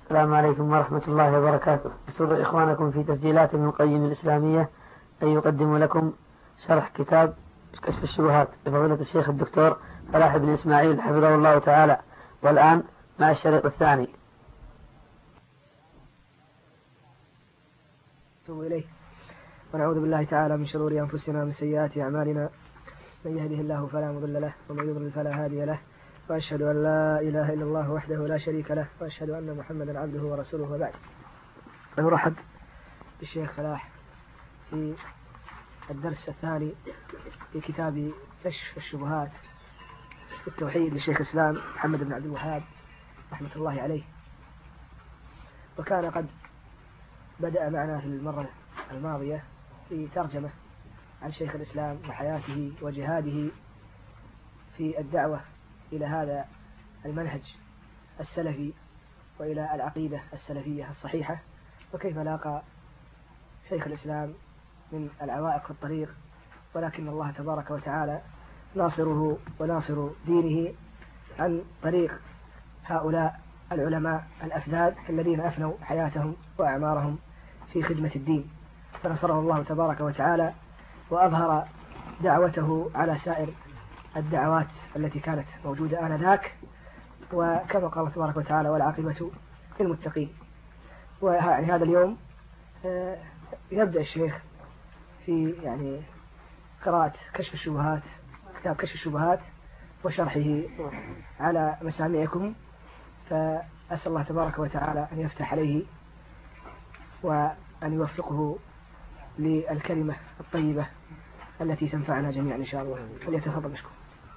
السلام عليكم ورحمة الله وبركاته. يسر إخوانكم في تسجيلات ابن القيم الإسلامية أن يقدم لكم شرح كتاب كشف الشبهات لفضيلة الشيخ الدكتور فلاح بن إسماعيل حفظه الله تعالى. والآن مع الشريط الثاني. إليه ونعوذ بالله تعالى من شرور أنفسنا ومن سيئات أعمالنا، من يهده الله فلا مضل له ومن يضلل فلا هادي له، وأشهد أن لا إله إلا الله وحده لا شريك له، وأشهد أن محمدا عبده ورسوله. وبعد، نرحب بالشيخ فلاح في الدرس الثاني في كتاب كشف الشبهات التوحيد للشيخ الإسلام محمد بن عبد الوهاب رحمة الله عليه. وكان قد بدأ معنا في المرة الماضية في ترجمة عن شيخ الإسلام وحياته وجهاده في الدعوة إلى هذا المنهج السلفي وإلى العقيدة السلفية الصحيحة، وكيف لاقى شيخ الإسلام من العوائق في الطريق، ولكن الله تبارك وتعالى ناصره وناصر دينه عن طريق هؤلاء العلماء الأفذاذ الذين أفنوا حياتهم وأعمارهم في خدمة الدين، فنصره الله تبارك وتعالى وأظهر دعوته على سائر الدعوات التي كانت موجودة آنذاك، وكما قال تبارك وتعالى والعاقبة للمتقين. ويعني هذا اليوم يبدأ الشيخ في قراءة كشف الشبهات، كتاب كشف الشبهات وشرحه على مسامعكم، فأسأل الله تبارك وتعالى أن يفتح عليه وأن يوفقه للكلمة الطيبة التي تنفعنا جميعا إن شاء الله. فليتفضل مشكور.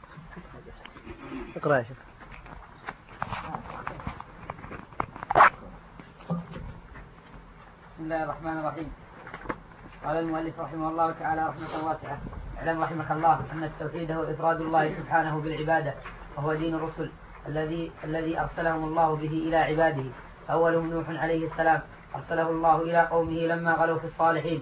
اقرأ يا شيخ. بسم الله الرحمن الرحيم. قال المؤلف رحمه الله تعالى رحمة واسعة: اعلم رحمك الله أن التوحيد هو إفراد الله سبحانه بالعبادة، وهو دين الرسل الذي أرسلهم الله به إلى عباده. أولهم نوح عليه السلام، أرسله الله إلى قومه لما غلوا في الصالحين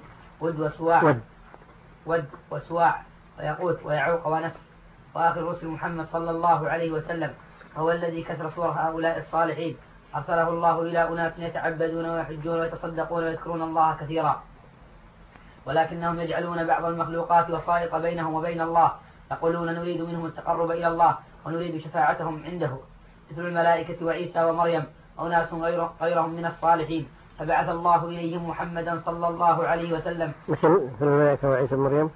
ود وسواع ويقوت ويعوق ونسر. وآخر الرسل محمد صلى الله عليه وسلم، هو الذي كسر صور هؤلاء الصالحين، أرسله الله إلى أناس يتعبدون ويحجون ويتصدقون ويذكرون الله كثيرا، ولكنهم يجعلون بعض المخلوقات وسائط بينهم وبين الله، يقولون نريد منهم التقرب إلى الله ونريد شفاعتهم عنده، مثل الملائكة وعيسى ومريم أناس غيرهم من الصالحين، فبعث الله إليهم محمدا صلى الله عليه وسلم. مثل الملائكة وعيسى ومريم،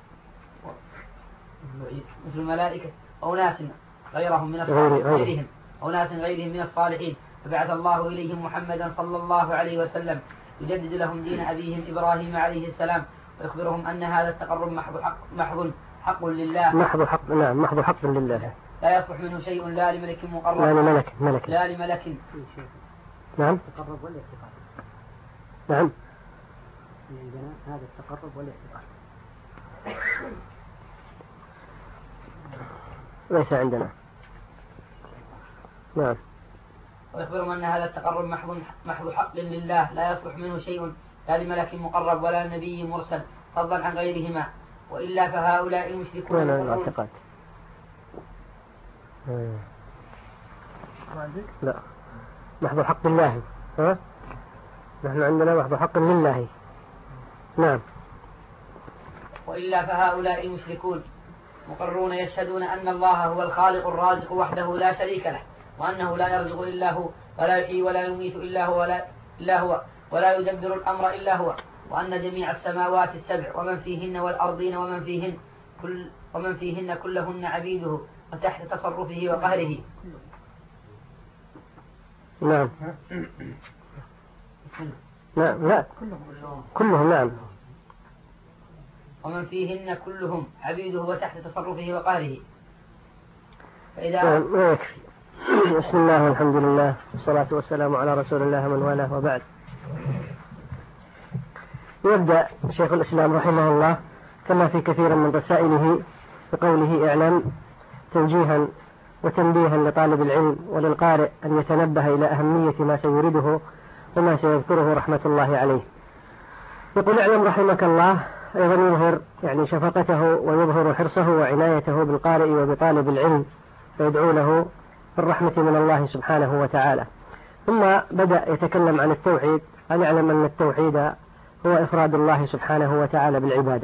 مثل الملائكة أناس غيرهم من الصالحين، أناس غيرهم من الصالحين، فبعث الله إليهم محمدا صلى الله عليه وسلم يجدد لهم دين أبيهم إبراهيم عليه السلام، ويخبرهم أن هذا التقرب محض حق لله. محض حق، نعم، محض حق لله، لا يصلح منه شيء لا لملك مقرب لا لملك. نعم، التقرب والاعتقاد. نعم، عندنا هذا التقرب والاعتقاد ليس عندنا. نعم. ويخبرهم أن هذا التقرب محض حق لله، لا يصلح منه شيء لا لملك مقرب ولا نبي مرسل، فضلا عن غيرهما، وإلا فهؤلاء المشركون الاعتقاد. لا، محض حق لله. ها؟ نحن عندنا محض حق لله. نعم. وإلا فهؤلاء المشركون مقرون يشهدون أن الله هو الخالق الرازق وحده لا شريك له، وأنه لا يرزق إلا هو، ولا يحيي ولا يميت إلا هو ولا يدبر الأمر إلا هو، وأن جميع السماوات السبع ومن فيهن والأرضين ومن فيهن كلهن عبيده وتحت تصرفه وقهره. نعم. لا كلهم. نعم. ومن فيهن كلهم عبيده وتحت تصرفه وقهره. فإذا ما يكفي. بسم الله والحمد لله والصلاة والسلام على رسول الله من والاه، وبعد. يبدأ شيخ الإسلام رحمه الله كما في كثير من رسائله بقوله: اعلم، توجيها وتنبيها لطالب العلم وللقارئ أن يتنبه إلى أهمية ما سيريده وما سيذكره رحمة الله عليه. يقول: اعلم رحمك الله، أيضا يظهر شفقته ويظهر حرصه وعنايته بالقارئ وبطالب العلم، ويدعو له بالرحمة من الله سبحانه وتعالى. ثم بدأ يتكلم عن التوحيد، أن يعلم أن التوحيد هو إفراد الله سبحانه وتعالى بالعبادة.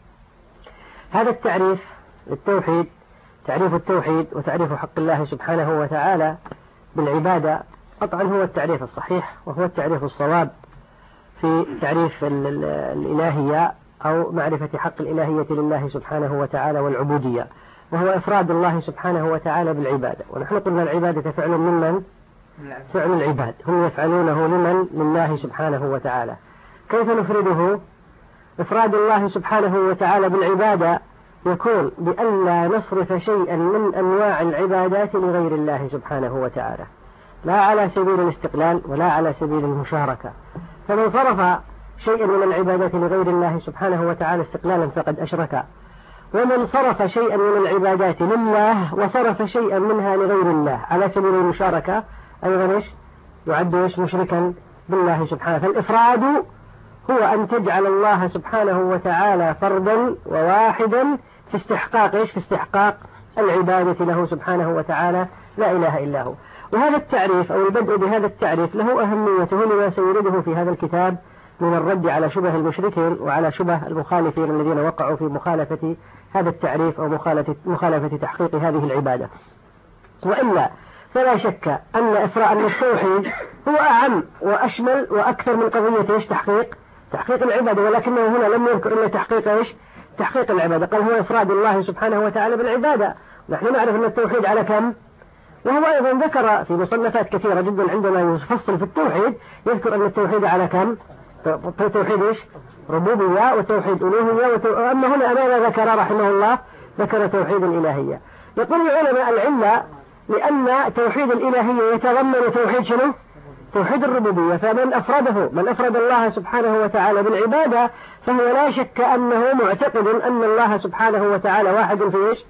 هذا التعريف للتوحيد، تعريف التوحيد وتعريف حق الله سبحانه وتعالى بالعبادة، قطعا هو التعريف الصحيح وهو التعريف الصواب في تعريف الإلهية أو معرفة حق الإلهية لله سبحانه وتعالى والعبودية، وهو إفراد الله سبحانه وتعالى بالعبادة. ونحن قلنا العبادة فعل ممن؟ فعل العباد، هم يفعلونه لمن؟ لله سبحانه وتعالى. كيف نفرده؟ إفراد الله سبحانه وتعالى بالعبادة يكون بأن لا نصرف شيئا من أنواع العبادات لغير الله سبحانه وتعالى، لا على سبيل الاستقلال ولا على سبيل المشاركة. فمن صرف شيئا من العبادات لغير الله سبحانه وتعالى استقلالا فقد أشرك، ومن صرف شيئا من العبادات لله وصرف شيئا منها لغير الله على سبيل المشاركة أيضا يعد مشركا بالله سبحانه. فالإفراد هو أن تجعل الله سبحانه وتعالى فردا وواحدا في استحقاق العبادة له سبحانه وتعالى، لا إله إلا هو. وهذا التعريف أو البدء بهذا التعريف له أهميته لما سيرده في هذا الكتاب من الرد على شبه المشركين وعلى شبه المخالفين الذين وقعوا في مخالفة هذا التعريف أو مخالفة تحقيق هذه العبادة. وإلا فلا شك أن التوحيد هو أعم وأشمل وأكثر من قضية تحقيق العبادة، ولكنه هنا لم يذكر إلا تحقيق العبادة، قال هو إفراد الله سبحانه وتعالى بالعبادة. نحن نعرف أن التوحيد على كم؟ وهو أيضا ذكر في مصنفات كثيرة جدا عندما يفصل في التوحيد يذكر أن التوحيد على كم؟ توحيد ربوبية وتوحيد ألوهية أما هنا ماذا ذكر رحمه الله؟ ذكر توحيد الإلهية. يقول العلماء العلة لأن توحيد الإلهية يتضمن توحيد الربوبية، فمن أفرد الله سبحانه وتعالى بالعبادة فهو لا شك أنه معتقد أن الله سبحانه وتعالى واحد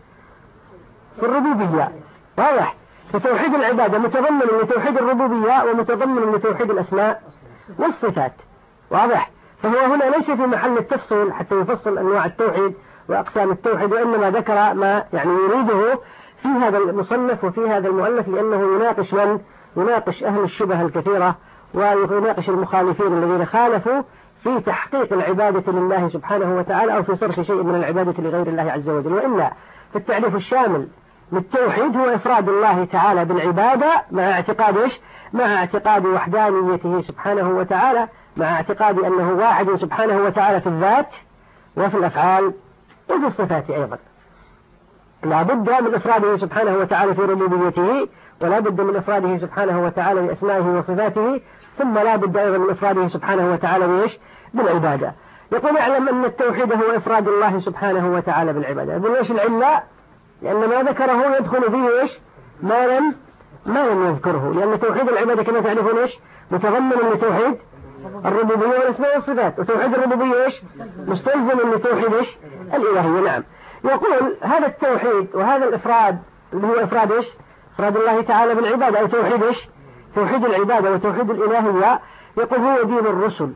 في الربوبية، واضح. فتوحيد العبادة متضمن لتوحيد الربوبية ومتضمن لتوحيد الأسماء والصفات، واضح. فهو هنا ليس في محل التفصيل حتى يفصل أنواع التوحيد وأقسام التوحيد، وإنما ذكر ما يريده في هذا المصنف وفي هذا المؤلف، لأنه يناقش أهل الشبه الكثيرة ويناقش المخالفين الذين خالفوا في تحقيق العبادة لله سبحانه وتعالى أو في صرف شيء من العبادة لغير الله عز وجل. وإلا فالتعريف الشامل للتوحيد هو إفراد الله تعالى بالعبادة مع اعتقاد وحدانيته سبحانه وتعالى، مع اعتقاد أنه واحد سبحانه وتعالى في الذات وفي الأفعال وفي الصفات أيضا. لا بد من إفراده سبحانه وتعالى في ربوبيته، ولا بد من إفراده سبحانه وتعالى بأسمائه وصفاته، ثم لا بد أيضا من إفراده سبحانه وتعالى بالعبادة. يقول اعلم أن التوحيد هو إفراد الله سبحانه وتعالى بالعبادة. يقول العلة؟ لأن ما ذكره يدخل فيه ما لم يذكره، لأن توحيد العبادة كما تعرفون متضمن لتوحيد الربوبية والأسماء والصفات، وتوحيد الربوبية مستلزم لتوحيد الإلهية. نعم. يقول هذا التوحيد وهذا الإفراد اللي هو إفراد الله تعالى بالعبادة أو توحيد العبادة وتوحيد الإلهية، يقول هو دين الرسل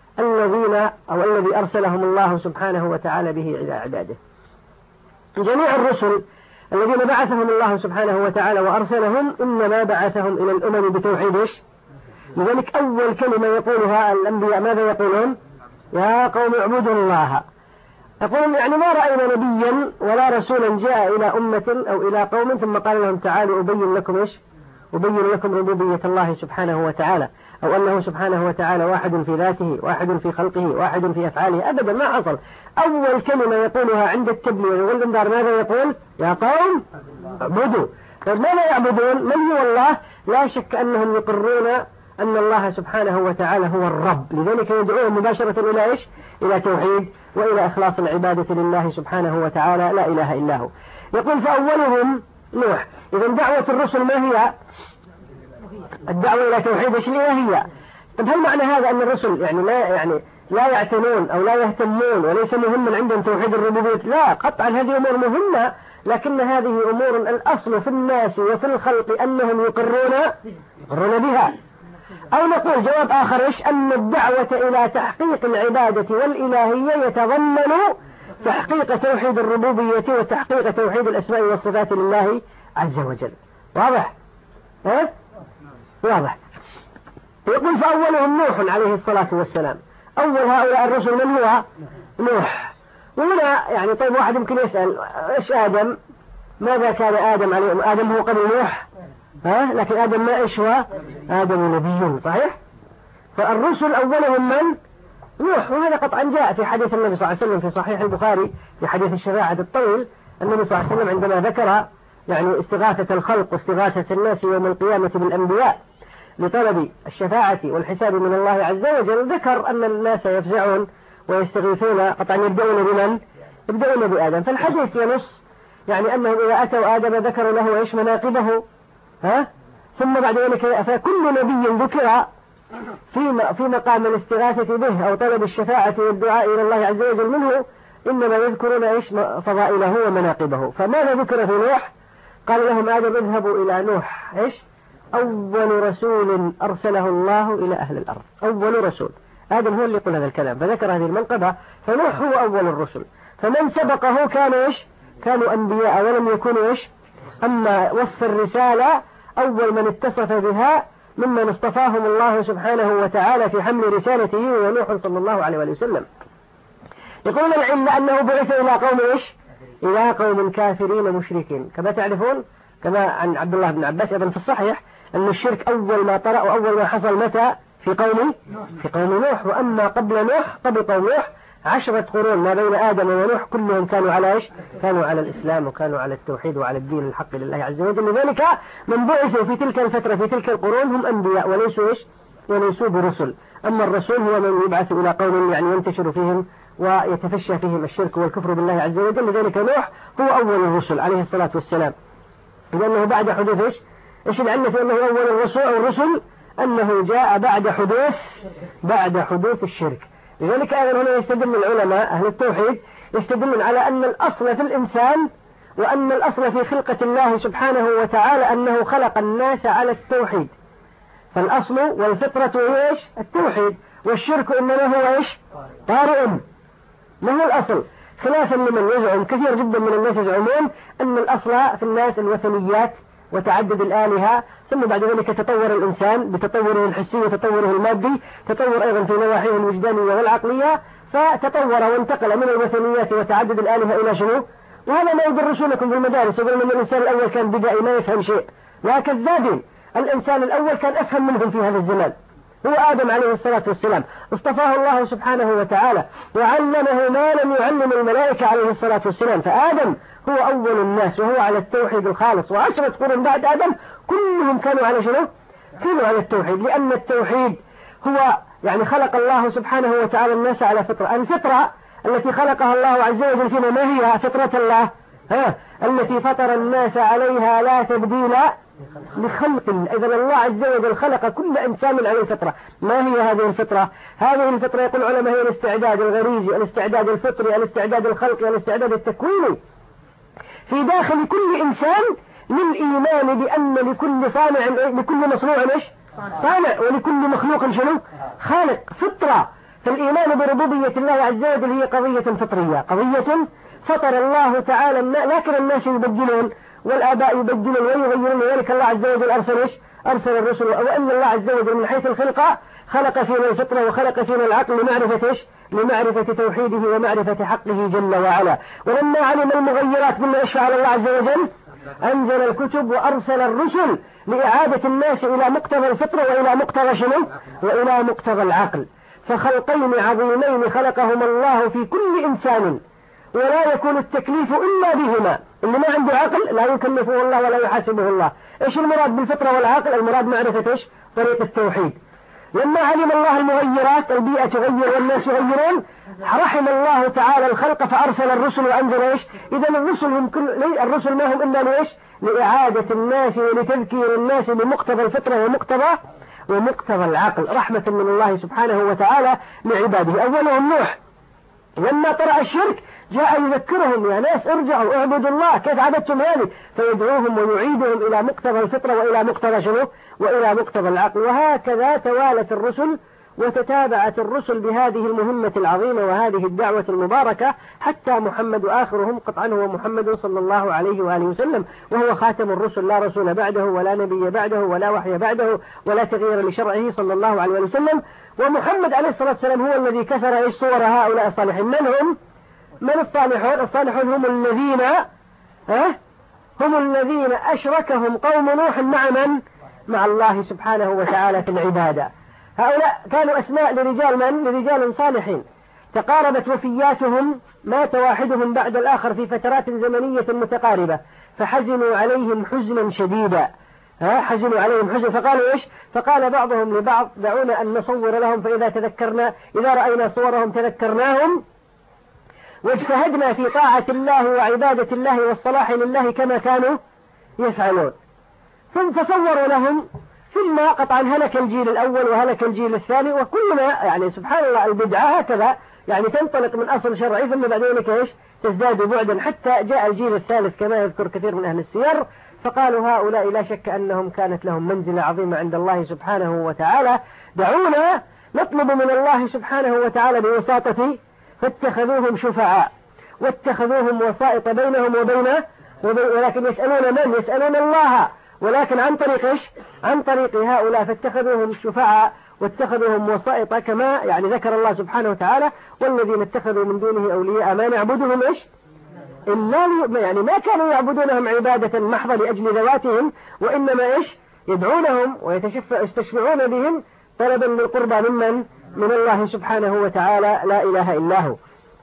الذي أرسلهم الله سبحانه وتعالى به إلى عباده. جميع الرسل الذين بعثهم الله سبحانه وتعالى وأرسلهم إنما بعثهم إلى الأمم بتوحيد لذلك أول كلمة يقولها الأنبياء ماذا يقولون؟ يا قوم اعبدوا الله. يقولون يعني ما رأينا نبيا ولا رسولا جاء إلى أمة أو إلى قوم ثم قال لهم تعالوا أبين لكم ربوبية الله سبحانه وتعالى، أو أنه سبحانه وتعالى واحد في ذاته، واحد في خلقه، واحد في أفعاله. أبدا ما حصل. أول كلمة يقولها عند التبليغ والإنذار ماذا يقول؟ يا قوم اعبدوا. ماذا يعبدون؟ من هو الله؟ لا شك أنهم يقرون أن الله سبحانه وتعالى هو الرب، لذلك يدعوهم مباشرة إلى إلى توحيد وإلى إخلاص العبادة لله سبحانه وتعالى لا إله إلا هو. يقول فأولهم نوح. إذا دعوة الرسل ما هي؟ الدعوة إلى توحيد الإلهية. طب هل معنى هذا أن الرسل لا يعتنون أو لا يهتمون وليس مهما عندهم توحيد الربوبية؟ لا، قطعا هذه أمور مهمة، لكن هذه أمور الأصل في الناس وفي الخلق أنهم يقرون بها. أو نقول جواب آخر أن الدعوة إلى تحقيق العبادة والإلهية يتضمن تحقيق توحيد الربوبية وتحقيق توحيد الأسماء والصفات لله عز وجل. واضح؟ واضح. يقول فأولهم نوح عليه الصلاة والسلام. أول هؤلاء الرسل من هو؟ نوح. وهنا يعني طيب واحد يمكن يسأل إيش آدم؟ ماذا كان آدم عليه؟ آدم هو قبل نوح؟ لكن آدم ما إيش هو؟ آدم نبي صحيح؟ فالرسل أولهم من؟ نوح. وهذا قطعا جاء في حديث النبي صلى الله عليه وسلم في صحيح البخاري في حديث الشفاعة الطويل. النبي صلى الله عليه وسلم عندما ذكر يعني استغاثة الخلق واستغاثة الناس يوم القيامة بالأنبياء لطلب الشفاعة والحساب من الله عز وجل، ذكر أن الناس يفزعون ويستغيثون قطعا يبدأون بمن؟ يبدأون بآدم. فالحديث ينص يعني أنهم إذا أتوا آدم ذكروا له إيش مناقبه، ثم بعد ذلك فكل نبي ذكر في مقام الاستغاثة به أو طلب الشفاعة والدعاء إلى الله عز وجل منه إنما يذكرون إيش فضائله ومناقبه. فماذا ذكر في نوح؟ قال لهم آدم اذهبوا إلى نوح إيش؟ أول رسول أرسله الله إلى أهل الأرض. أول رسول آدم هو اللي يقول هذا الكلام، فذكر هذه المنقبة. فنوح هو أول الرسل، فمن سبقه كانوا إيش؟ كانوا أنبياء ولم يكونوا إيش؟ أما وصف الرسالة أول من اتصف بها ممن اصطفاهم الله سبحانه وتعالى في حمل رسالته ونوح صلى الله عليه وسلم. يقولون العلة أنه بعث إلى قوم إيش؟ إلى قوم كافرين مشركين، كما تعرفون كما عن عبد الله بن عباس أيضا في الصحيح أن الشرك أول ما طرأ وأول ما حصل متى؟ في قوم نوح. وأما قبل نوح قبل قوم نوح 10 قرون ما بين آدم ونوح كلهم كانوا على إيش؟ كانوا على الإسلام وكانوا على التوحيد وعلى الدين الحق لله عز وجل. لذلك من بعثوا في تلك الفترة في تلك القرون هم أنبياء وليسوا إيش؟ وليسوا برسل. أما الرسول هو من يبعث إلى قوم يعني ينتشر فيهم ويتفشى فيهم الشرك والكفر بالله عز وجل. لذلك نوح هو أول الرسل عليه الصلاة والسلام، لأنه بعد حدوث إيش العلة في أنه أول الرسل أنه جاء بعد حدوث الشرك. لذلك أيضا هنا يستدل العلماء أهل التوحيد يستدلون على أن الأصل في الإنسان وأن الأصل في خلقة الله سبحانه وتعالى أنه خلق الناس على التوحيد. فالأصل والفطرة هي إيش؟ التوحيد، والشرك إنما هو إيش؟ طارئ. ما هو الأصل؟ خلافا لمن يزعم كثير جدا من الناس يزعمون أن الأصل في الناس الوثنيات وتعدد الآلهة، ثم بعد ذلك تطور الإنسان بتطوره الحسي وتطوره المادي، تطور أيضا في نواحيه الوجدانية والعقلية، فتطور وانتقل من الوثنيات وتعدد الآلهة إلى شنو؟ وهذا ما يدرسونكم في المدارس، يقولون أن الإنسان الأول كان بدائي ما يفهم شيء، وكذابين. الإنسان الأول كان أفهم منهم في هذا الزمان، هو آدم عليه الصلاة والسلام، اصطفاه الله سبحانه وتعالى وعلمه ما لم يعلم الملائكة عليه الصلاة والسلام. فآدم هو أول الناس وهو على التوحيد الخالص، و10 قرون بعد آدم كلهم كانوا على شنو؟ كانوا على التوحيد، لأن التوحيد هو يعني خلق الله سبحانه وتعالى الناس على فطرة. الفطرة التي خلقها الله عز وجل فينا ما هي؟ فطرة الله التي فطر الناس عليها لا تبديل لخلق الله. إذن الله عز وجل خلق كل إنسان على الفطرة. ما هي هذه الفطرة؟ هذه الفطرة يقول العلماء هي الاستعداد الغريزي، الاستعداد الفطري، الاستعداد الخلقي، الاستعداد التكويني في داخل كل إنسان للإيمان بأن لكل صانع لكل مصنوع إيش؟ صانع، ولكل مخلوق شنو؟ خالق. فطرة. فالإيمان بربوبية الله عز وجل هي قضية فطرية، قضية فطر الله تعالى، لكن الناس يبدلون والآباء يبدلون ويغيرون. ذلك الله عز وجل أرسل الرسل، وإلا الله عز وجل من حيث الخلقة خلق فينا الفطرة وخلق فينا العقل لمعرفة إيش؟ لمعرفة توحيده ومعرفة حقه جل وعلا. ولما علم المغيرات مما إيش فعل الله عز وجل؟ أنزل الكتب وأرسل الرسل لإعادة الناس إلى مقتضى الفطرة وإلى مقتضى شنو؟ وإلى مقتضى العقل. فخلقين عظيمين خلقهما الله في كل إنسان، ولا يكون التكليف إلا بهما. اللي ما عنده عقل لا يكلفه الله ولا يحاسبه الله. إيش المراد بالفطرة والعقل؟ المراد معرفة إيش؟ طريق التوحيد. لما علم الله المغيرات، البيئة تغير والناس يغيرون، رحم الله تعالى الخلق فأرسل الرسل وأنزل إيش؟ إذن الرسل ما هم إلا لإيش؟ لإعادة الناس ولتذكير الناس بمقتضى الفطرة ومقتضى العقل، رحمة من الله سبحانه وتعالى لعباده. أولهم نوح لما طرأ الشرك جاء يذكرهم: يا ناس ارجعوا اعبدوا الله، كيف عبدتم هذه؟ فيدعوهم ويعيدهم إلى مقتضى الفطرة وإلى مقتضى شنو؟ وإلى مقتضى العقل. وهكذا توالت الرسل وتتابعت الرسل بهذه المهمة العظيمة وهذه الدعوة المباركة حتى محمد آخرهم قطعا هو محمد صلى الله عليه وآله وسلم، وهو خاتم الرسل، لا رسول بعده ولا نبي بعده ولا وحي بعده ولا تغيير لشرعه صلى الله عليه وسلم. ومحمد عليه الصلاة والسلام هو الذي كسر صور هؤلاء الصالحين. من هم؟ من الصالحون؟ الصالحون هم الذين أشركهم قوم نوح مع من؟ مع الله سبحانه وتعالى في العبادة. هؤلاء كانوا أسماء لرجال من؟ لرجال صالحين تقاربت وفياتهم، مات واحدهم بعد الآخر في فترات زمنية متقاربة، فحزنوا عليهم حزنا شديدا. حزنوا عليهم حزنا، فقالوا إيش؟ فقال بعضهم لبعض دعونا أن نصور لهم، إذا رأينا صورهم تذكرناهم واجتهدنا في طاعة الله وعبادة الله والصلاح لله كما كانوا يفعلون. ثم فصوروا لهم، ثم قطعا هلك الجيل الأول وهلك الجيل الثاني، وكلما يعني سبحان الله البدعة هكذا يعني تنطلق من أصل شرعي ثم بعد ذلك إيش تزداد بعدا، حتى جاء الجيل الثالث كما يذكر كثير من أهل السير، فقالوا هؤلاء لا شك أنهم كانت لهم منزلة عظيمة عند الله سبحانه وتعالى، دعونا نطلب من الله سبحانه وتعالى بوساطة، فاتخذوهم شفعاء واتخذوهم وسائط بينهم ولكن يسألون من؟ يسألون الله، ولكن عن طريق إيش؟ عن طريق هؤلاء، فاتخذوهم شفعاء واتخذوهم وسائط، كما يعني ذكر الله سبحانه وتعالى والذين اتخذوا من دونه أولياء ما نعبدهم إيش إلا يعني ما كانوا يعبدونهم عبادة محضة لأجل ذواتهم، وإنما إيش يدعونهم ويستشفعون بهم طلبا للقربى من الله سبحانه وتعالى لا إله إلا هو.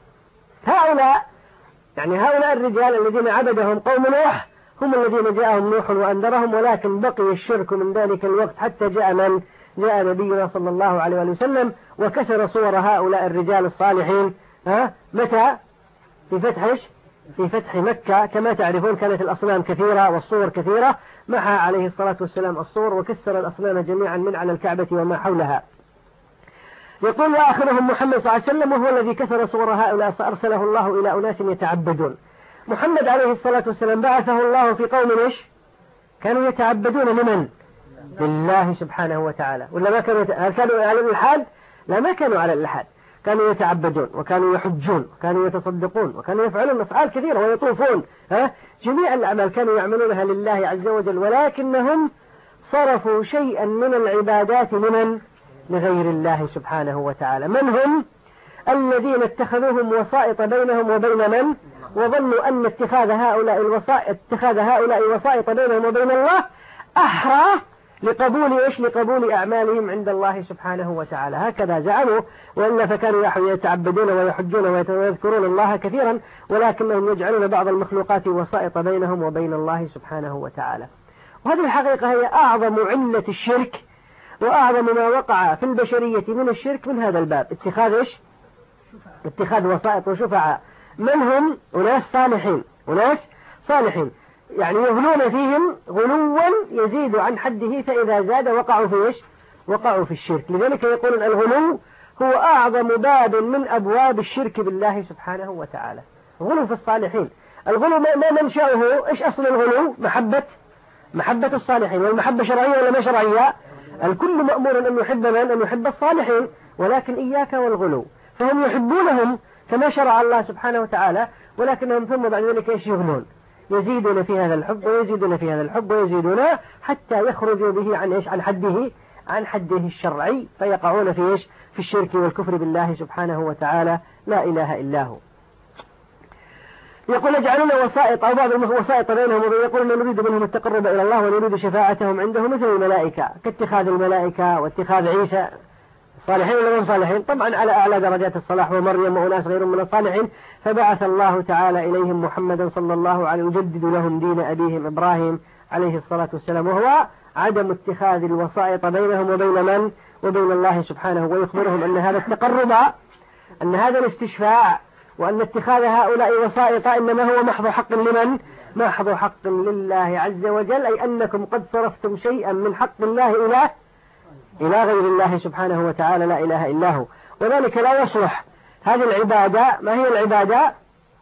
هؤلاء الرجال الذين عبدهم قوم نوح هم الذين جاءهم نوح وأنذرهم، ولكن بقي الشرك من ذلك الوقت حتى جاء نبينا صلى الله عليه وسلم وكسر صور هؤلاء الرجال الصالحين. متى؟ في فتح مكة. كما تعرفون كانت الأصنام كثيرة والصور كثيرة، محى عليه الصلاة والسلام الصور وكسر الأصنام جميعا من على الكعبة وما حولها. يقول وآخرهم محمد صلى الله عليه وسلم وهو الذي كسر صور هؤلاء فأرسله الله إلى أناس يتعبدون. محمد عليه الصلاة والسلام بعثه الله في قوم إيش؟ كانوا يتعبدون لمن؟ لله سبحانه وتعالى. ولا ما كانوا هل كانوا على الإلحاد؟ لا، ما كانوا على الإلحاد، كانوا يتعبدون وكانوا يحجون وكانوا يتصدقون وكانوا يفعلون أفعال كثيرة ويطوفون، جميع الأعمال كانوا يعملونها لله عز وجل، ولكنهم صرفوا شيئا من العبادات لغير الله سبحانه وتعالى. من هم؟ الذين اتخذوهم وسائط بينهم وبين من؟ وظنوا أن اتخاذ هؤلاء وسائط بينهم وبين الله أحرى لقبول أعمالهم عند الله سبحانه وتعالى، هكذا زعموا، وإلا فكانوا يتعبدون ويحجون ويذكرون الله كثيرا، ولكنهم يجعلون بعض المخلوقات وسائط بينهم وبين الله سبحانه وتعالى. وهذه الحقيقة هي أعظم علة الشرك وأعظم ما وقع في البشرية من الشرك من هذا الباب، اتخاذ وسائط وشفعاء. من هم؟ أناس صالحين يعني يغلون فيهم غلوا يزيد عن حده، فإذا زاد وقعوا في الشرك. لذلك يقولون الغلو هو أعظم باب من أبواب الشرك بالله سبحانه وتعالى، غلو في الصالحين. الغلو ما منشأه إيش أصل الغلو؟ محبة الصالحين، والمحبة شرعية ولا ما شرعية؟ الكل مأمور أن يحب أن يحب الصالحين، ولكن إياك والغلو، فهم يحبونهم كما شرع الله سبحانه وتعالى، ولكنهم ثم بعد ذلك إيش يغلون، يزيدون في هذا الحب ويزيدون في هذا الحب ويزيدون حتى يخرجوا به عن حده الشرعي، فيقعون في الشرك والكفر بالله سبحانه وتعالى لا إله إلا هو. يقول يجعلون وسائط أو بعض الوسائط بينهم وبين، يقول نريد منهم التقرب إلى الله ونريد شفاعتهم عنده مثل الملائكة، كاتخاذ الملائكة واتخاذ عيسى. صالحين ولا هم صالحين؟ طبعا على أعلى درجات الصلاح، ومريم وناس غيرهم من الصالحين. فبعث الله تعالى إليهم محمدا صلى الله عليه وسلم يجدد لهم دين أبيهم إبراهيم عليه الصلاة والسلام، وهو عدم اتخاذ الوسائط بينهم وبين الله سبحانه، ويخبرهم أن هذا التقرب، أن هذا الاستشفاع، وأن اتخاذ هؤلاء وسائط إنما هو محض حق لمن؟ محض حق لله عز وجل، أي أنكم قد صرفتم شيئا من حق الله إلى غير الله سبحانه وتعالى لا إله إلا هو، وذلك لا يصلح. هذه العبادة ما هي العبادة؟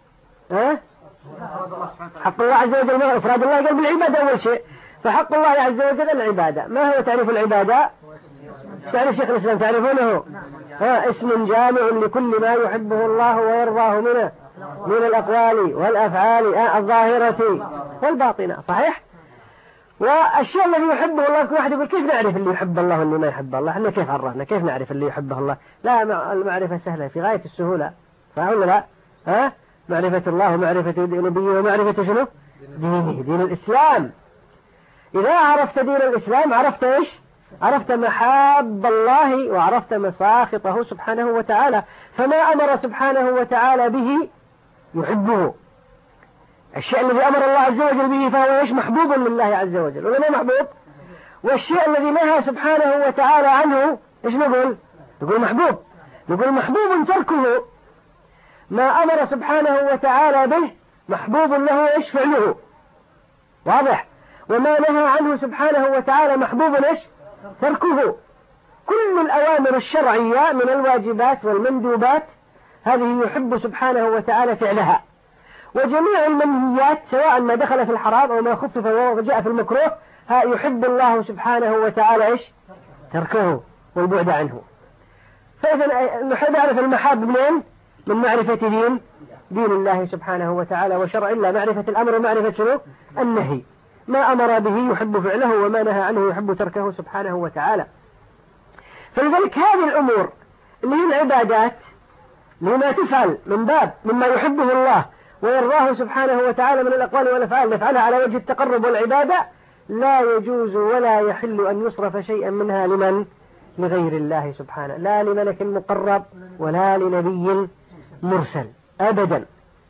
حق الله عز وجل، إفراد الله قال بالعبادة أول شيء، فحق الله عز وجل العبادة. ما هو تعريف العبادة؟ تعرف شيخ الإسلام تعرفونه؟ اسم جامع لكل ما يحبه الله ويرضاه منه من الأقوال والأفعال الظاهرة والباطنة. صحيح؟ والشيء الذي يحبه الله كل واحد يقول كيف نعرف اللي يحب الله واللي ما يحب الله؟ احنا كيف عرفنا؟ كيف نعرف اللي يحبه الله؟ لا، المعرفة سهلة في غاية السهولة. صح ولا لا؟ معرفة الله ومعرفة نبيه ومعرفة شنو؟ دينه، دين الإسلام. إذا عرفت دين الإسلام عرفت إيش؟ عرفت محاب الله وعرفت مساخطه سبحانه وتعالى. فما أمر سبحانه وتعالى به يحبه. الشيء الذي أمر الله عز وجل به فهو إيش؟ محبوب لله عز وجل ولا ما محبوب؟ والشيء الذي نهى سبحانه وتعالى عنه إيش نقول؟ نقول محبوب. نقول محبوب تركه ما أمر سبحانه وتعالى به، محبوب له إيش؟ فعله. واضح؟ وما نهى عنه سبحانه وتعالى محبوب إيش؟ تركه. كل الأوامر الشرعية من الواجبات والمندوبات هذه يحب سبحانه وتعالى فعلها، وجميع المنهيات سواء ما دخل في الحرام أو ما خفف وجاء في المكروه يحب الله سبحانه وتعالى إيش؟ تركه والبعد عنه. فإذا نحب نعرف المحاب منين؟ من معرفة دين الله سبحانه وتعالى وشرع الله، معرفة الأمر ومعرفة شنو؟ النهي. ما أمر به يحب فعله وما نهى عنه يحب تركه سبحانه وتعالى. فلذلك هذه الأمور اللي هي العبادات لما تفعل من باب مما يحبه الله ويرضاه سبحانه وتعالى من الأقوال والأفعال نفعلها على وجه التقرب والعبادة، لا يجوز ولا يحل أن يصرف شيئا منها لمن؟ لغير الله سبحانه، لا لملك مقرب ولا لنبي مرسل أبدا.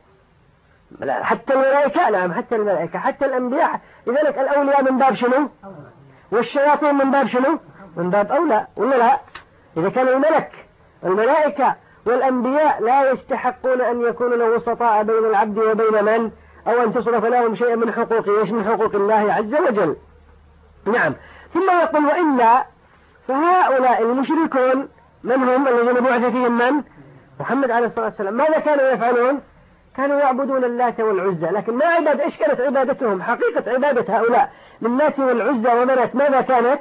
حتى الملائكة، نعم حتى الملائكة، حتى الأنبياء. لذلك الأولياء من باب شنو؟ والشياطين من باب شنو؟ من باب أولى ولا لا؟ إذا كان الملك والملائكة والأنبياء لا يستحقون أن يكونوا وسطاء بين العبد وبين من؟ أو أن تصرف لهم شيئا من حقوق إيش؟ من حقوق الله عز وجل. نعم. ثم يقول وإلا فهؤلاء المشركون من هم؟ الذين بعث فيهم من؟ محمد عليه الصلاة والسلام. ماذا كانوا يفعلون؟ كانوا يعبدون اللات والعزى، لكن ما عباد إيش كانت عبادتهم؟ حقيقة عبادة هؤلاء للات والعزى ومناة ماذا كانت؟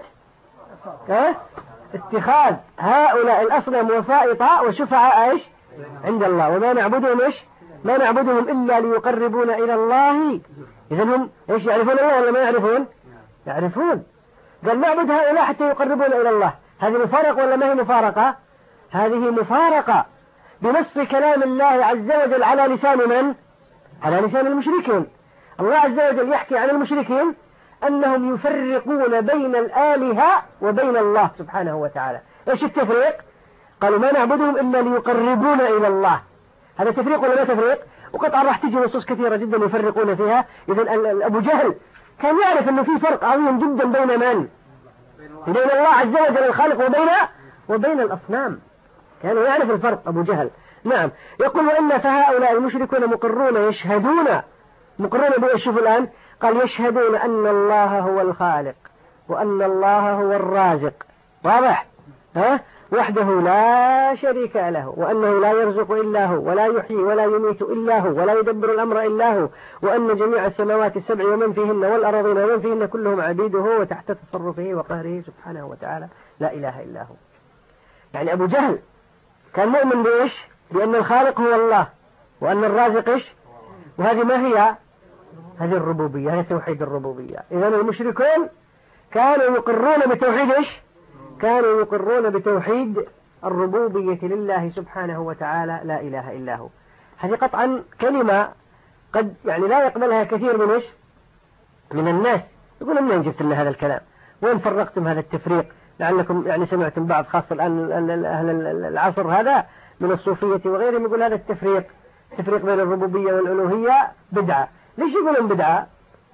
اتخاذ هؤلاء الأصنام وسائط وشفعاء إيش؟ عند الله. وما نعبدهم إيش؟ ما نعبدهم إلا ليقربونا إلى الله. إذن هم إيش يعرفون الله ولا ما يعرفون؟ يعرفون. قال نعبد هؤلاء حتى يقربونا إلى الله. هذه مفارقة ولا ما هي مفارقة؟ هذه مفارقة بنص كلام الله عز وجل على لسان من؟ على لسان المشركين. الله عز وجل يحكي عن المشركين أنهم يفرقون بين الآلهة وبين الله سبحانه وتعالى. إيش التفريق؟ قالوا ما نعبدهم إلا ليقربونا إلى الله. هذا تفريق ولا لا تفريق؟ وقطعا راح تجي نصوص كثيرة جدا يفرقون فيها. إذن أبو جهل كان يعرف أنه في فرق عظيم جدا بين من؟ بين الله عز وجل الخالق وبين الأصنام. كان يعرف الفرق أبو جهل. نعم. يقول وإن فهؤلاء المشركون مقرون يشهدون. مقرون بإيش؟ شوفوا الآن قال يشهدون أن الله هو الخالق وأن الله هو الرازق. واضح؟ وحده لا شريك له، وأنه لا يرزق إلا هو ولا يحيي ولا يميت إلا هو ولا يدبر الأمر إلا هو، وأن جميع السماوات السبع ومن فيهن والأرضين ومن فيهن كلهم عبيده وتحت تصرفه وقهره سبحانه وتعالى لا إله إلا هو. يعني أبو جهل كان مؤمن بإيش؟ بأن الخالق هو الله وأن الرازق إيش؟ وهذه ما هي؟ هذه الربوبية، هذه توحيد الربوبية. إذن المشركون كانوا يقرون بتوحيد إيش؟ كانوا يقرون بتوحيد الربوبية لله سبحانه وتعالى لا إله إلا هو. هذه قطعا كلمة قد يعني لا يقبلها كثير من إيش؟ من الناس. يقولون منين جبت لنا هذا الكلام؟ وين فرقتم هذا التفريق؟ لعلكم يعني سمعتم بعض خاصة الآن أهل العصر هذا من الصوفية وغيرهم يقول هذا التفريق بين الربوبية والألوهية بدعة. ليش يقولون بدعة؟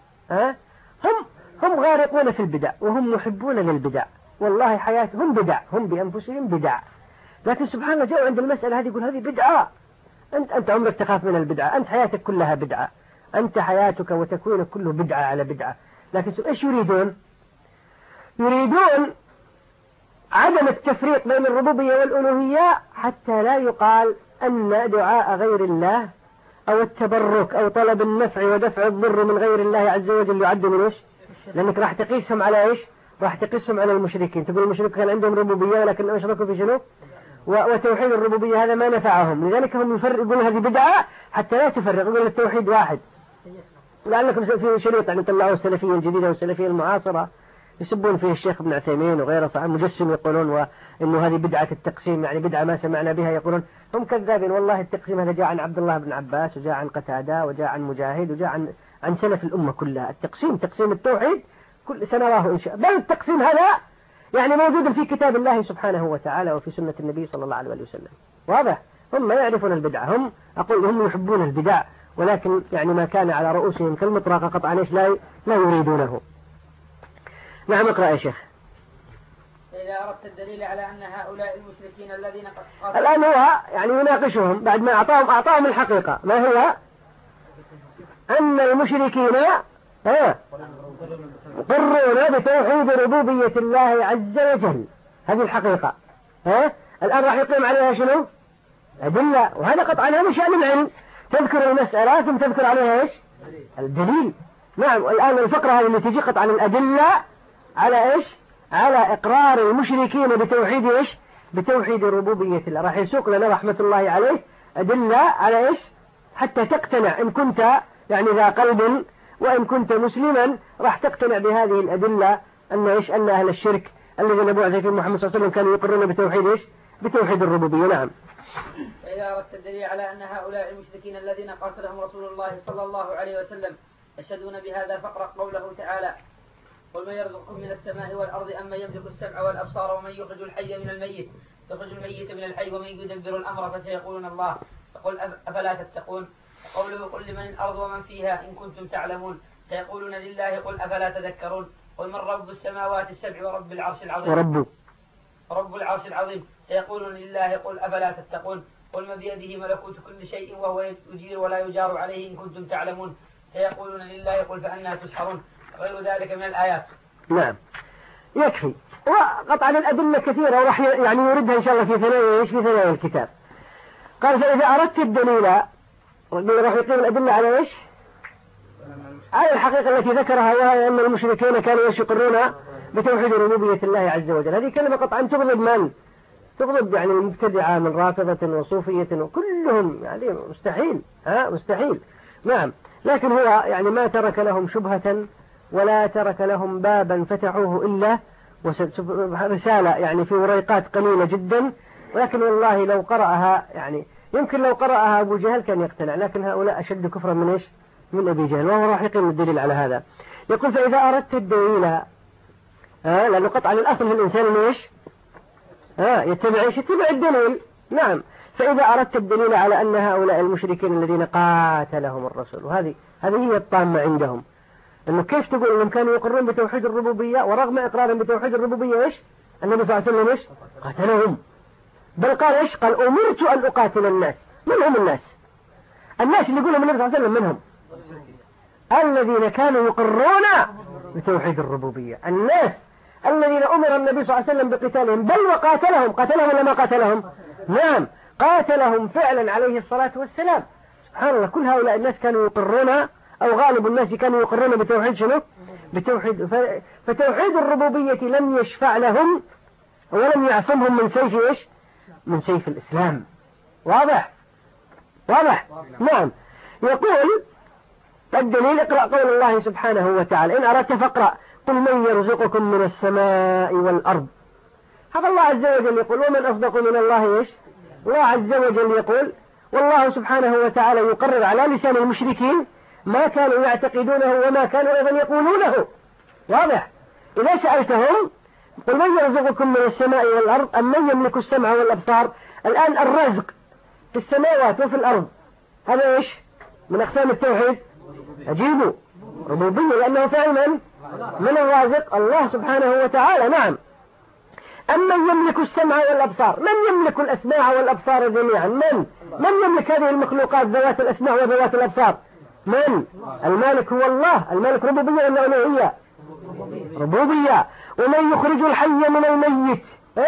هم غارقون في البدع وهم محبون للبدع، والله حياتهم بدع، هم بأنفسهم بدع. لكن سبحان الله جاءوا عند المسألة هذه يقول هذه بدعة. أنت عمرك تخاف من البدعة، أنت حياتك كلها بدعة، أنت حياتك وتكوينك كله بدعة على بدعة. لكن إيش يريدون؟ يريدون عدم التفريق بين الربوبية والألوهية حتى لا يقال أن دعاء غير الله أو التبرك أو طلب النفع ودفع الضر من غير الله عز وجل يعد من إيش؟ لأنك راح تقيسهم على إيش؟ راح تقسم على المشركين، تقول المشرك كان عندهم ربوبية ولكن أشركوا في شنو؟ وتوحيد الربوبية هذا ما نفعهم، لذلك هم يقولون هذه بدعة حتى لا تفرق، يقولون التوحيد واحد. لعلكم في شريط يعني طلعوا السلفية الجديدة والسلفية المعاصرة يسبون فيه الشيخ ابن عثيمين وغيره، صح مجسم يقولون وإنه هذه بدعة التقسيم، يعني بدعة ما سمعنا بها، يقولون هم كذابين. والله التقسيم هذا جاء عن عبد الله بن عباس وجاء عن قتادة وجاء عن مجاهد وجاء عن سلف الأمة كلها. التقسيم تقسيم التوحيد كل سنراه إن شاء الله، بل التقسيم هذا يعني موجود في كتاب الله سبحانه وتعالى وفي سنة النبي صلى الله عليه وسلم. واضح؟ هم ما يعرفون البدع، هم يحبون البدع، ولكن يعني ما كان على رؤوسهم كالمطرقة قطعا لا يريدونه. نعم اقرأ يا شيخ. إذا أردت الدليل على أن هؤلاء المشركين الذين الآن هو يعني يناقشهم بعد ما أعطاهم الحقيقة. ما هو؟ أن المشركين يقرون بتوحيد ربوبية الله عز وجل، هذه الحقيقة. الآن راح يقيم عليها شنو؟ أدلة، وهذا قطعا هذا شأن العلم، تذكر المسألة ثم تذكر عليها إيش؟ الدليل. نعم الآن الفقرة هذه اللي تجي قطعا الأدلة على إيش؟ على إقرار المشركين بتوحيد إيش؟ بتوحيد ربوبية الله. راح يسوق لنا رحمة الله عليه أدلة على إيش؟ حتى تقتنع إن كنت يعني ذا قلب وإن كنت مسلما راح تقتنع بهذه الأدلة أن إيش؟ أن أهل الشرك الذين بعث فيهم محمد صلى الله عليه وسلم كانوا يقرون بتوحيد إيش؟ بتوحيد الربوبية. نعم. فإذا أردت الدليل على أن هؤلاء المشركين الذين قاتلهم رسول الله صلى الله عليه وسلم يشهدون بهذا فاقرأ قوله تعالى: قل من يرزقكم من السماء والأرض أم من يملك السمع والأبصار ومن يخرج الحي من الميت من الحي ومن يدبر الأمر فسيقولون الله فقل أفلا تتقون. قوله قل لمن الأرض ومن فيها إن كنتم تعلمون سيقولون لله قل أفلا تذكرون. قل من رب السماوات السبع ورب العرش العظيم رب العرش العظيم سيقولون لله قل أفلا تتقون. قل من بيده ملكوت كل شيء وهو يجير ولا يجار عليه إن كنتم تعلمون سيقولون لله قل فأنا تسحرون. غير ذلك من الآيات. نعم يكفي، وقطعا الأدلة كثيرة وراح يعني يردها إن شاء الله في ثنايا الكتاب. قال فإذا أردت الدليل راح يقيم الأدلة على إيش؟ على الحقيقة التي ذكرها، وهي أن المشركين كانوا يقرون بتوحيد ربوبية الله عز وجل. هذه كلمة قطعا تغضب من؟ تغضب يعني المبتدعة من رافضة وصوفية وكلهم، يعني مستحيل مستحيل. نعم، لكن هو يعني ما ترك لهم شبهة ولا ترك لهم بابا فتحوه إلا رسالة يعني في وريقات قليلة جدا، ولكن والله لو قرأها يعني يمكن لو قرأها أبو جهل كان يقتنع، لكن هؤلاء أشد كفرا من إيش؟ من أبي جهل، وهو راح يقيم الدليل على هذا. يقول فإذا أردت الدليل لأنه قطعا الأصل في الإنسان إيش؟ يتبع إيش؟ يتبع الدليل. نعم، فإذا أردت الدليل على أن هؤلاء المشركين الذين قاتلهم الرسول، وهذه هي الطامة عندهم، أنه كيف تقول أنهم كانوا يقرون بتوحيد الربوبية ورغم إقرارهم بتوحيد الربوبية إيش؟ النبي صلى الله عليه وسلم إيش؟ قاتلهم، بل قال إيش؟ قال أمرت أن أقاتل الناس. من هم الناس؟ الناس اللي يقولهم النبي صلى الله عليه وسلم منهم الذين كانوا يقرون بتوحيد الربوبية، الناس الذين أمر النبي صلى الله عليه وسلم بقتالهم، بل وقاتلهم ولا ما قاتلهم؟ نعم قاتلهم فعلا عليه الصلاة والسلام. سبحان الله، كل هؤلاء الناس كانوا يقرون أو غالب الناس كانوا يقرون بتوحيد شنو؟ بتوحيد فتوحيد الربوبية لم يشفع لهم ولم يعصمهم من سيف إيش؟ من سيف الإسلام. واضح؟ نعم. يقول الدليل اقرأ قول الله سبحانه وتعالى إن أردت فاقرأ قل من يرزقكم من السماء والأرض. هذا الله عز وجل يقول ومن أصدق من الله إيش؟ الله عز وجل يقول، والله سبحانه وتعالى يقرر على لسان المشركين ما كانوا يعتقدونه وما كانوا أيضا يقولونه. واضح؟ إذا سألتهم قل من يرزقكم من السماء والأرض أم من يملك السمع والأبصار. الآن الرزق في السماوات وفي الأرض هذا إيش؟ من أقسام التوحيد. أجيبوا ربوبية، لأنه فعلا من الرازق الله سبحانه وتعالى. نعم. أمن يملك السمع والأبصار، من يملك الأسماع والأبصار جميعا؟ من يملك هذه المخلوقات ذوات الأسماع وذوات الأبصار؟ من؟ المالك هو الله. المالك ربوبية ولا ألوهية؟ ربوبية. ومن يخرج الحي من الميت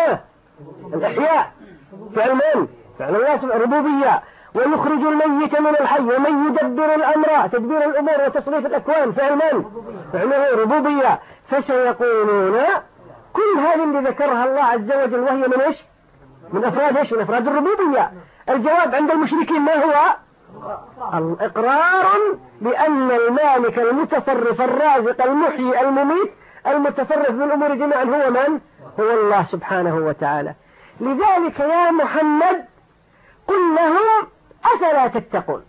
الإحياء فعل من؟ فعل الله سبحانه ربوبية. ويخرج الميت من الحي ومن يدبر الأمر تدبير الأمور وتصريف الأكوان فعل من؟ فعله ربوبية. فسيقولون. كل هذه اللي ذكرها الله عز وجل وهي من إيش؟ من أفراد إيش؟ من أفراد الربوبية. الجواب عند المشركين ما هو؟ الإقرار بأن المالك المتصرف الرازق المحيي المميت المتصرف بالأمور جميعا هو من؟ هو الله سبحانه وتعالى. لذلك يا محمد قل لهم أفلا تتقون.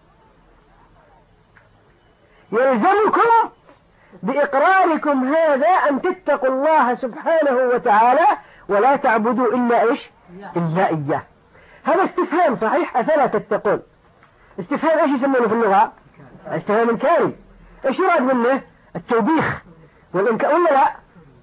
يلزمكم بإقراركم هذا أن تتقوا الله سبحانه وتعالى ولا تعبدوا إلا إيش؟ إلا إياه. هذا استفهام صحيح. أفلا تتقون استفهام إيش يسمونه في اللغة؟ استفهام إنكاري. إيش يراد منه؟ التوبيخ والإنكار ولا لا؟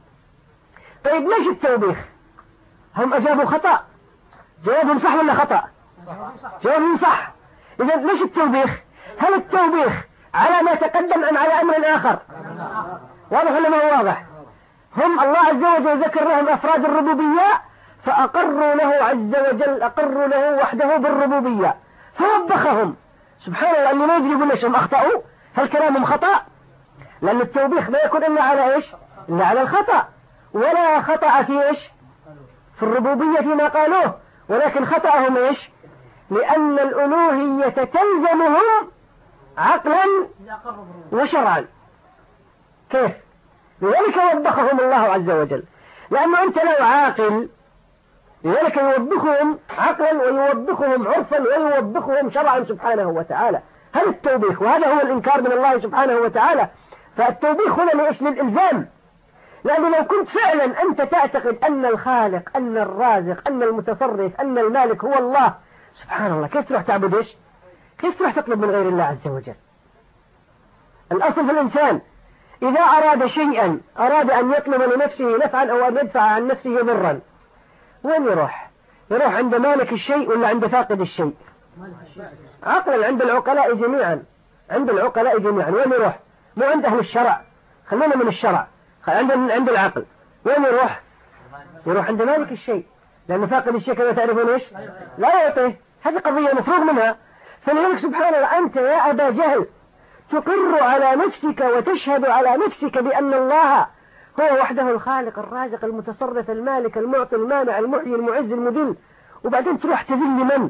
طيب ليش التوبيخ؟ هم أجابوا خطأ. جوابهم صح ولا خطأ؟ جوابهم صح. إذا ليش التوبيخ؟ هل التوبيخ على ما تقدم أم على أمر آخر؟ واضح ولا ما هو واضح؟ هم الله عز وجل ذكر لهم أفراد الربوبية فأقروا له عز وجل، أقروا له وحده بالربوبية فوبخهم. سبحان الله، اللي ما يدري يقول ليش هم أخطأوا؟ هل كلامهم خطأ؟ لأن التوبيخ ما يكون إلا على إيش؟ إلا على الخطأ. ولا خطأ في إيش؟ في الربوبية فيما قالوه، ولكن خطأهم إيش؟ لأن الألوهية تلزمهم عقلا وشرعا. كيف؟ لذلك وبخهم الله عز وجل، لأنه أنت لو عاقل لذلك يوبخهم عقلا ويوبخهم عرفا ويوبخهم شرعا سبحانه وتعالى. هل التوبيخ، وهذا هو الإنكار من الله سبحانه وتعالى. فالتوبيخ هنا لإيش؟ للإلزام. لأنه لو كنت فعلا أنت تعتقد أن الخالق أن الرازق أن المتصرف أن المالك هو الله سبحان الله، كيف تروح تعبد إيش؟ كيف تروح تطلب من غير الله عز وجل؟ الأصل في الإنسان إذا أراد شيئا، أراد أن يطلب لنفسه نفعا أو أن يدفع عن نفسه ضرا، وين يروح؟ يروح عند مالك الشيء ولا عند فاقد الشيء؟ عقلا عند العقلاء جميعا، عند العقلاء جميعا. وين يروح؟ مو عند أهل الشرع، خلونا من الشرع، عند العقل. وين يروح؟ يروح عند مالك الشيء، لأن فاقد الشيء كما تعرفون إيش؟ لا يعطيه. هذه قضية مفروغ منها. فلذلك سبحان الله أنت يا أبا جهل تقر على نفسك وتشهد على نفسك بأن الله هو وحده الخالق الرازق المتصرف المالك المعطي المانع المحيي المعز المذل، وبعدين تروح تذل من؟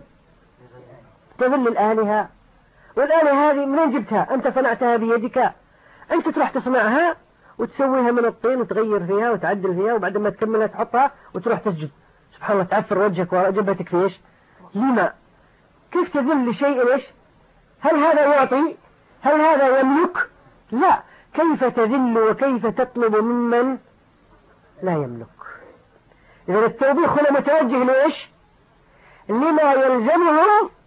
تذل الآلهة. والآلهة هذه منين جبتها؟ أنت صنعتها بيدك، أنت تروح تصنعها وتسويها من الطين وتغير فيها وتعدل فيها، وبعد ما تكملها تحطها وتروح تسجد. سبحان الله، تعفر وجهك وجبهتك في إيش؟ لما؟ كيف تذل لشيء إيش؟ هل هذا يعطي؟ هل هذا يملك؟ لا. كيف تذل وكيف تطلب ممن لا يملك؟ إذا التوبيخ هنا متوجه لإيش؟ لما يلزمه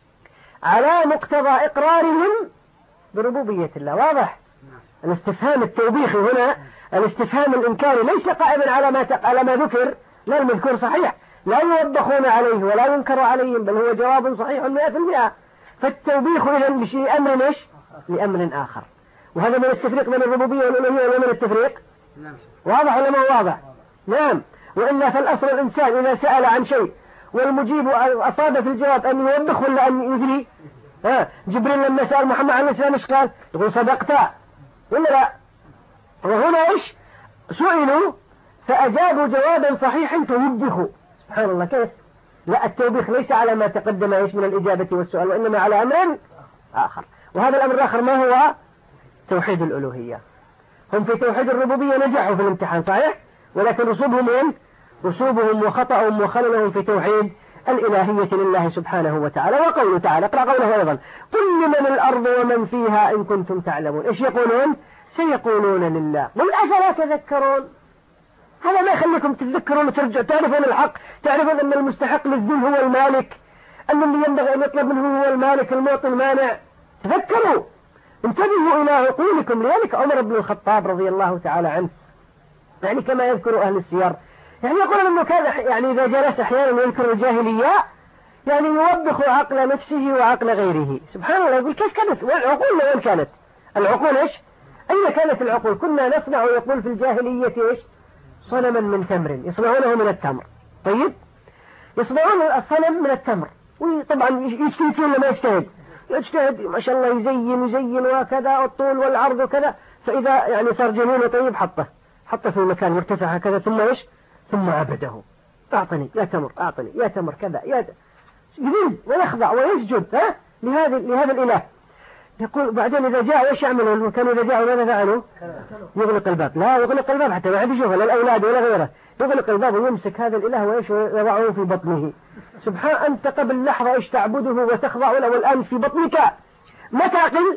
على مقتضى إقرارهم بربوبية الله. واضح؟ الاستفهام التوبيخي هنا الاستفهام الإنكاري ليس قائما على ما ذكر، لا المذكور صحيح، لا يوبخون عليه ولا ينكر عليهم، بل هو جواب صحيح 100%. فالتوبيخ إذن لأمر إيش؟ لأمر آخر. وهذا من التفريق بين الربوبية والألوهية ولا من التفريق؟ واضح ولا ما واضح؟ نعم. وإلا فالأصل الإنسان إذا سأل عن شيء والمجيب أصاب في الجواب أن يوبخ ولا أن يثني؟ جبريل لما سأل محمد عليه السلام إيش قال؟ يقول صدقت ولا لا؟ وهنا إيش؟ سئلوا فأجابوا جوابا صحيحا فوبخوا. سبحان الله، كيف؟ لا، التوبيخ ليس على ما تقدم إيش من الإجابة والسؤال، وإنما على أمر آخر. وهذا الأمر الآخر ما هو؟ توحيد الألوهية. هم في توحيد الربوبية نجحوا في الامتحان صحيح، ولكن رسوبهم وخطأهم وخللهم في توحيد الإلهية لله سبحانه وتعالى. وقوله تعالى، اقرأ قوله أيضا، قل لمن الأرض ومن فيها إن كنتم تعلمون. إيش يقولون؟ سيقولون لله. قل أفلا تذكرون؟ هذا ما يخليكم تتذكرون وترجعوا تعرفون الحق، تعرفون أن المستحق للذل هو المالك، أن اللي ينبغي أن يطلب منه هو المالك المعطي المانع. تذكروا، انتبهوا إلى عقولكم. لذلك عمر بن الخطاب رضي الله تعالى عنه، يعني كما يذكر أهل السير، يعني يقول أنه كان يعني إذا جلس أحيانا يذكر الجاهلية يعني يوبخ عقل نفسه وعقل غيره. سبحان الله، يقول كيف كانت والعقول وين كانت؟ العقول إيش؟ أين كانت العقول؟ كنا نصنع، يقول في الجاهلية إيش؟ صنما من تمر يصنعونه من التمر. طيب، يصنعون الصنم من التمر، وطبعا يجتهد ولا ما يجتهد؟ يجتهد ما شاء الله، يزين وكذا، الطول والعرض وكذا، فإذا يعني صار جميل وطيب حطه حطه في مكان مرتفع هكذا ثم إيش ثم عبده، أعطني يا تمر، أعطني يا تمر كذا، يذل ويخضع ويسجد لهذا الإله. يقول بعدين إذا جاء إيش يعمل؟ كان إذا جاء ماذا فعلوا؟ يغلق الباب. لا يغلق الباب حتى ما عاد يشوفه لا الأولاد ولا غيره، يغلق الباب ويمسك هذا الإله وإيش ويضعه في بطنه. سبحان أنت قبل لحظة إيش تعبده وتخضع له والآن في بطنك. ما تعقل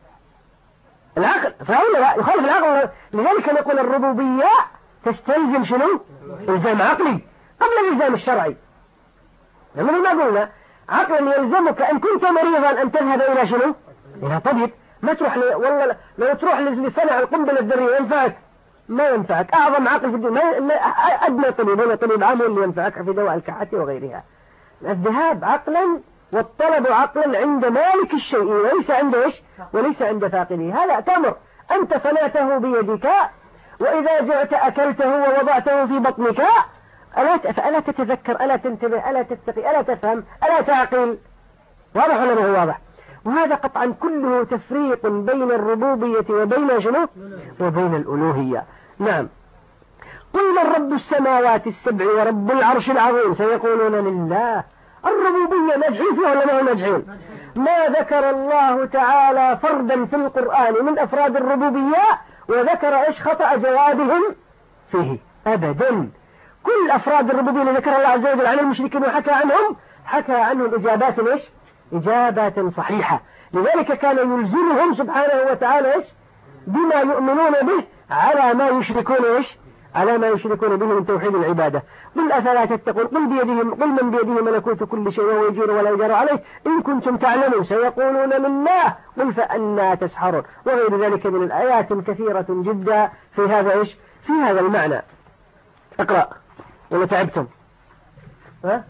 العقل صحيح ولا لا؟ يخالف العقل. لذلك نقول الربوبية تستلزم شنو؟ إلزام عقلي قبل الإلزام الشرعي. لما ما قلنا عقلا يلزمك إن كنت مريضا أن تذهب إلى شنو؟ إلى طبيب. ما تروح والله لو تروح لصنع القنبلة الذرية ينفعك؟ ما ينفعك. أعظم عقل في الدنيا أدنى طبيب هنا طبيب عام اللي ينفعك في دواء الكحة وغيرها. الذهاب عقلا والطلب عقلا عند مالك الشيء وليس عند إيش؟ وليس عند فاقده. هذا تمر أنت صنعته بيدك وإذا جعت أكلته ووضعته في بطنك. ألا تتذكر؟ ألا تنتبه؟ ألا تتقي؟ ألا تفهم؟ ألا تعقل؟ واضح ولا ما هو واضح؟ وهذا قطعا كله تفريق بين الربوبية وبين شنو؟ وبين الألوهية. نعم. قل من رب السماوات السبع ورب العرش العظيم سيقولون لله. الربوبية ناجحين فيها ولا ما هو ناجحين؟ ما ذكر الله تعالى فردا في القرآن من أفراد الربوبية وذكر إيش خطأ جوابهم فيه أبدا. كل أفراد الربوبية اللي ذكر الله عز وجل عن المشركين وحكى عنهم حكى عنهم إجابات إيش؟ إجابات صحيحة. لذلك كان يلزمهم سبحانه وتعالى إيش؟ بما يؤمنون به على ما يشركون إيش؟ على ما يشركون به من توحيد العبادة. قل أفلا تتقون قل من بيده ملكوت كل شيء وهو يجير ولا يجار عليه إن كنتم تعلمون سيقولون لله قل فأنا تسحرون وغير ذلك من الآيات كثيرة جدا في هذا إيش؟ في هذا المعنى. اقرأ ولا تعبتم؟ ها؟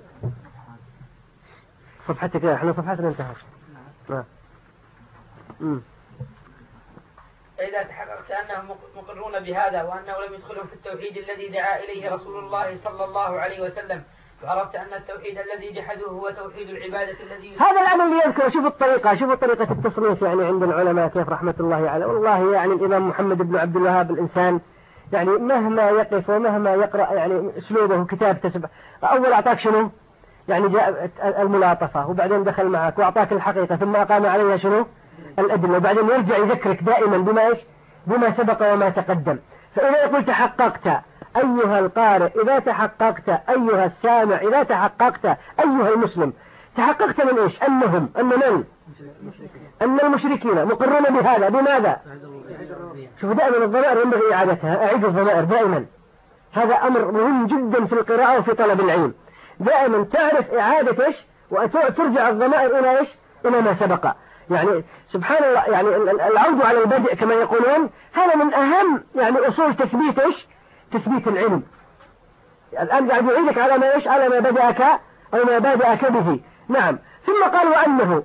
صفحتك احنا صفحتنا انتهت. فإذا تحققت أنهم مقرون بهذا وأنه لم يدخلهم في التوحيد الذي دعا إليه رسول الله صلى الله عليه وسلم وعرفت أن التوحيد الذي جحدوه هو توحيد العبادة الذي هذا الأمر اللي يذكر. شوفوا طريقة التصنيف يعني عند العلماء كيف رحمة الله عليه. والله يعني الإمام محمد بن عبد الوهاب الإنسان يعني مهما يقف ومهما يقرأ يعني أسلوبه كتاب تسبح. أول أعطاك شنو؟ يعني جاء الملاطفة وبعدين دخل معك وأعطاك الحقيقة ثم أقام عليها شنو؟ الأدلة وبعدين يرجع يذكرك دائما بما إيش؟ بما سبق وما تقدم. فإذا يقول تحققت أيها القارئ، إذا تحققت أيها السامع، إذا تحققت أيها المسلم، تحققت من إيش؟ أن المشركين مقرون بهذا. بماذا؟ شوف دائما الضمائر ينبغي إعادتها. أعيد الضمائر دائما. هذا أمر مهم جدا في القراءة وفي طلب العلم. دائما تعرف إعادة إيش؟ وترجع الضمائر إلى إيش؟ إلى ما سبق. يعني سبحان الله يعني العود على البدء كما يقولون هذا من أهم يعني أصول تثبيت إيش؟ تثبيت العلم. الآن قاعد يعيدك على ما إيش؟ على ما بدأك أو ما بدأك به. نعم. ثم قال وأنه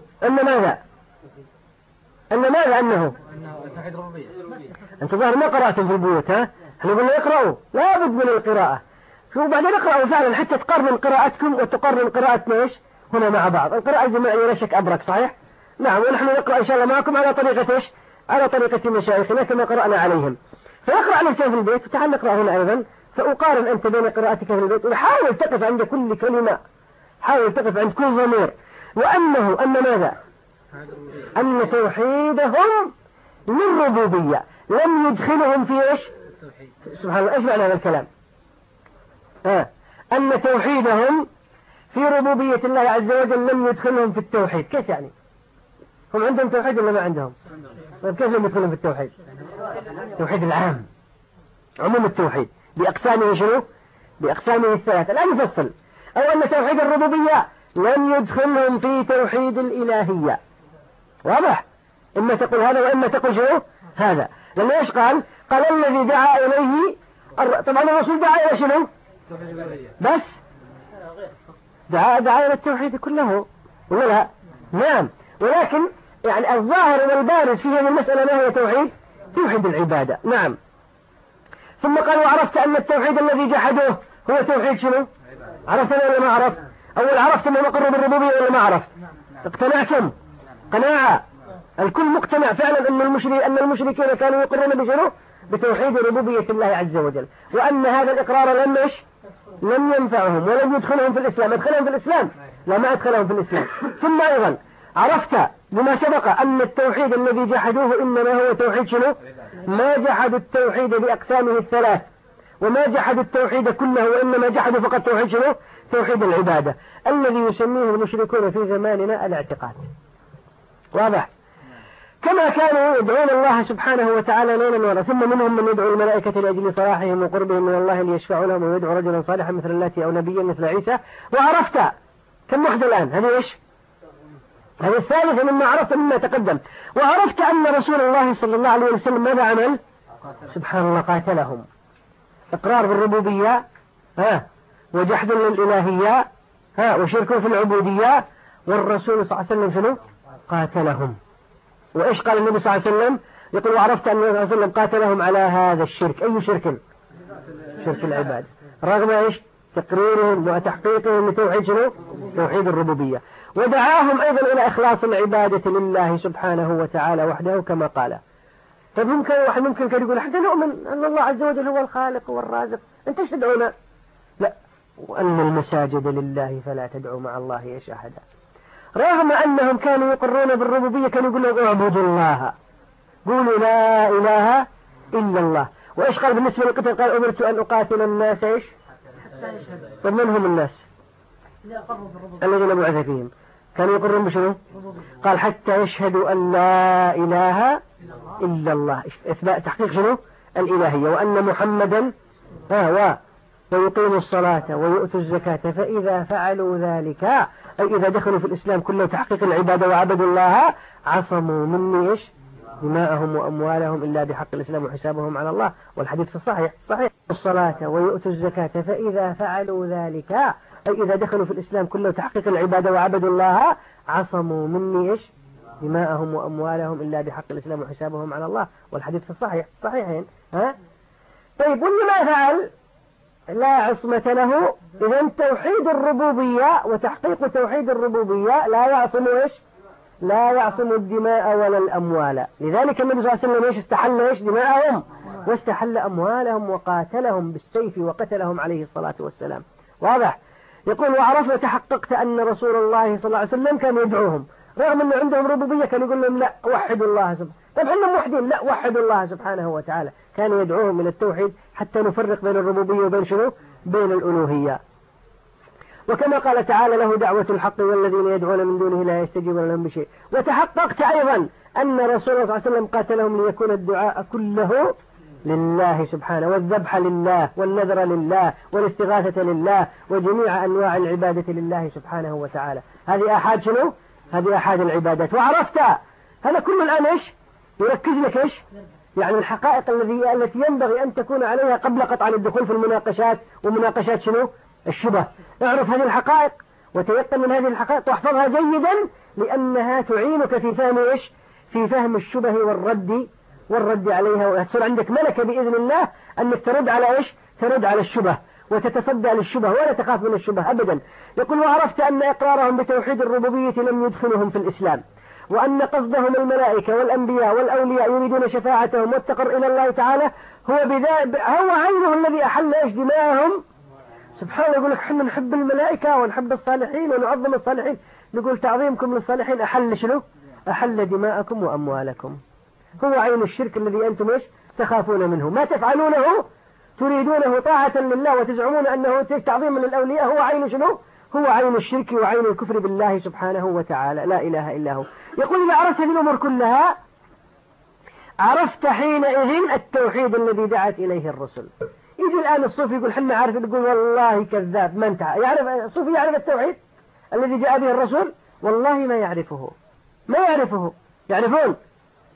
أنه أنت ظاهر ما قرأتم في البيوت ها؟ احنا قلنا اقرأوا لا بد من القراءة. شوف بعدين اقرأوا فعلا حتى تقارن قراءتكم وتقارن قراءتنا إيش؟ هنا مع بعض. القراءة الجماعية لا شك أبرك صحيح؟ نعم. ونحن نقرأ إن شاء الله معكم على طريقة إيش؟ على طريقة مشايخنا كما قرأنا عليهم. فيقرأ عليك في البيت وتعال نقرأ هنا أيضا فأقارن أنت بين قراءتك في البيت وحاول تقف عند كل كلمة، حاول تقف عند كل ضمير. وأنه أن ماذا؟ أن توحيدهم للربوبية لم يدخلهم في إيش؟ سبحان الله. إيش معنى هذا الكلام؟ أن توحيدهم في ربوبية الله عز وجل لم يدخلهم في التوحيد. كيف يعني؟ هم عندهم توحيد ولا ما عندهم؟ كيف لم يدخلهم في التوحيد؟ التوحيد العام عموم التوحيد بأقسامه شنو؟ بأقسامه الثلاثة. الآن نفصل. أو أن توحيد الربوبية لم يدخلهم في توحيد الإلهية. واضح؟ إما تقول هذا وإما تقول شنو؟ هذا. لأن إيش قال الذي دعا إليه طبعا الرسول دعا إلى شنو؟ بس دعا إلى التوحيد كله ولا لا؟ نعم. ولكن يعني الظاهر والبارز في هذه المسألة ما هو توحيد العبادة. نعم. ثم قال وعرفت أن التوحيد الذي جحدوه هو توحيد شنو؟ عرفت ولا ما عرفت؟ أول عرفت أنه مقر بالربوبية ولا ما عرفت؟ اقتنعتم قناعة. الكل مقتنع فعلا أن المشركين كانوا يقرون بشنو؟ بتوحيد ربوبية الله عز وجل، وأن هذا الإقرار لم ينفعهم ولم يدخلهم في الإسلام. أدخلهم في الإسلام؟ لا، ما أدخلهم في الإسلام. ثم أيضا عرفت بما سبق أن التوحيد الذي جحدوه إنما هو توحيد شنو؟ ما جحدوا التوحيد بأقسامه الثلاث، وما جحدوا التوحيد كله، وإنما جحدوا فقط توحيد شنو؟ توحيد العبادة الذي يسميه المشركون في زماننا الاعتقاد. واضح؟ كما كانوا يدعون الله سبحانه وتعالى ليلا ونهارا، ثم منهم من يدعو الملائكة لأجل صلاحهم وقربهم من الله ليشفعوا لهم، ويدعو رجلا صالحا مثل اللاتي أو نبيا مثل عيسى. وعرفت كم واحدة الآن؟ هذه إيش؟ هذه الثالثة مما عرفت مما تقدم. وعرفت أن رسول الله صلى الله عليه وسلم ماذا عمل؟ سبحان الله، قاتلهم. إقرار بالربوبية، وجحد للإلهية، وشرك في العبودية. والرسول صلى الله عليه وسلم شنو؟ قاتلهم. وإيش قال النبي صلى الله عليه وسلم؟ يقول وعرفت أن النبي صلى الله عليه وسلم قاتلهم على هذا الشرك. أي شرك؟ شرك العباد، رغم إيش؟ تقريرهم وتحقيقهم لتوحيد شنو؟ توحيد الربوبية. ودعاهم أيضا إلى إخلاص العبادة لله سبحانه وتعالى وحده كما قال. طيب ممكن كان يقول حتى نؤمن أن الله عز وجل هو الخالق والرازق، أنت ايش تدعونا؟ لا، وأن المساجد لله فلا تدعوا مع الله إيش أحدا. رغم أنهم كانوا يقرون بالربوبية كانوا يقولون اعبدوا الله، قولوا لا إله إلا الله. وإيش قال بالنسبة للقتل؟ قال أمرت أن أقاتل الناس إيش؟ طب من هم الناس الذين بعث فيهم؟ كانوا يقرون بشنو؟ قال حتى يشهدوا أن لا إله إلا الله، إثبات تحقيق شنو؟ الإلهية، وأن محمدا ويقيموا الصلاة ويؤتوا الزكاة، فإذا فعلوا ذلك أي إذا دخلوا في الإسلام كله تحقيق العبادة وعبدوا الله عصموا مني إيش؟ دماءهم وأموالهم إلا بحق الإسلام وحسابهم على الله. والحديث في الصحيح الصلاة ويؤتوا الزكاة، فإذا فعلوا ذلك أي إذا دخلوا في الإسلام كله تحقيق العبادة وعبدوا الله عصموا مني إيش؟ دماءهم وأموالهم إلا بحق الإسلام وحسابهم على الله. والحديث في الصحيح صحيحين. طيب واللي ما فعل لا عصمة له. إذن توحيد الربوبية وتحقيق توحيد الربوبية لا يعصم إيش؟ لا يعصم الدماء ولا الأموال. لذلك النبي صلى الله عليه وسلم إيش؟ استحل إيش؟ دماءهم واستحل أموالهم وقاتلهم بالسيف وقتلهم عليه الصلاة والسلام. واضح؟ يقول وعرفت وتحققت أن رسول الله صلى الله عليه وسلم كان يدعوهم رغم أن عندهم ربوبية كان يقول لهم لا وحدوا الله سبحانه. طيب احنا موحدين، لا وحدوا الله سبحانه وتعالى. كان يدعوهم من التوحيد حتى نفرق بين الربوبية وبين شنو؟ بين الألوهية. وكما قال تعالى له دعوة الحق والذين يدعون من دونه لا يستجيبون لهم بشيء. وتحققت أيضا أن رسول الله صلى الله عليه وسلم قاتلهم ليكون الدعاء كله لله سبحانه، والذبح لله، والنذر لله، والاستغاثة لله، وجميع أنواع العبادة لله سبحانه وتعالى. هذه أحد شنو؟ هذه أحد العبادات. وعرفت هذا كله الآن إيش؟ يركز لك إيش؟ يعني الحقائق التي ينبغي أن تكون عليها قبل قطع الدخول في المناقشات ومناقشات شنو؟ الشبه. اعرف هذه الحقائق وتيقن من هذه الحقائق واحفظها جيدا، لأنها تعينك في فهم إيش؟ في فهم الشبه والرد عليها، ويصير عندك ملكة بإذن الله أنك ترد على إيش؟ ترد على الشبه وتتصدى للشبه ولا تخاف من الشبه أبدا. يقول وعرفت أن إقرارهم بتوحيد الربوبية لم يدخلهم في الإسلام، وأن قصدهم الملائكة والأنبياء والأولياء يريدون شفاعتهم والتقر إلى الله تعالى هو عينه الذي أحل إيش؟ دماءهم. سبحان الله، يقول لك احنا نحب الملائكة ونحب الصالحين ونعظم الصالحين. نقول تعظيمكم للصالحين أحل شنو؟ أحل دماءكم وأموالكم. هو عين الشرك الذي أنتم إيش؟ تخافون منه. ما تفعلونه تريدونه طاعة لله وتزعمون أنه تعظيم للأولياء، هو عين شنو؟ هو عين الشرك وعين الكفر بالله سبحانه وتعالى، لا إله إلا هو. يقول إذا عرفت هذه الأمور كلها عرفت حينئذ التوحيد الذي دعت إليه الرسل. يجي الآن الصوفي يقول حنا عارف، يقول والله كذاب. ما انت يعرف الصوفي يعرف التوحيد الذي جاء به الرسول؟ والله ما يعرفه. يعرفون؟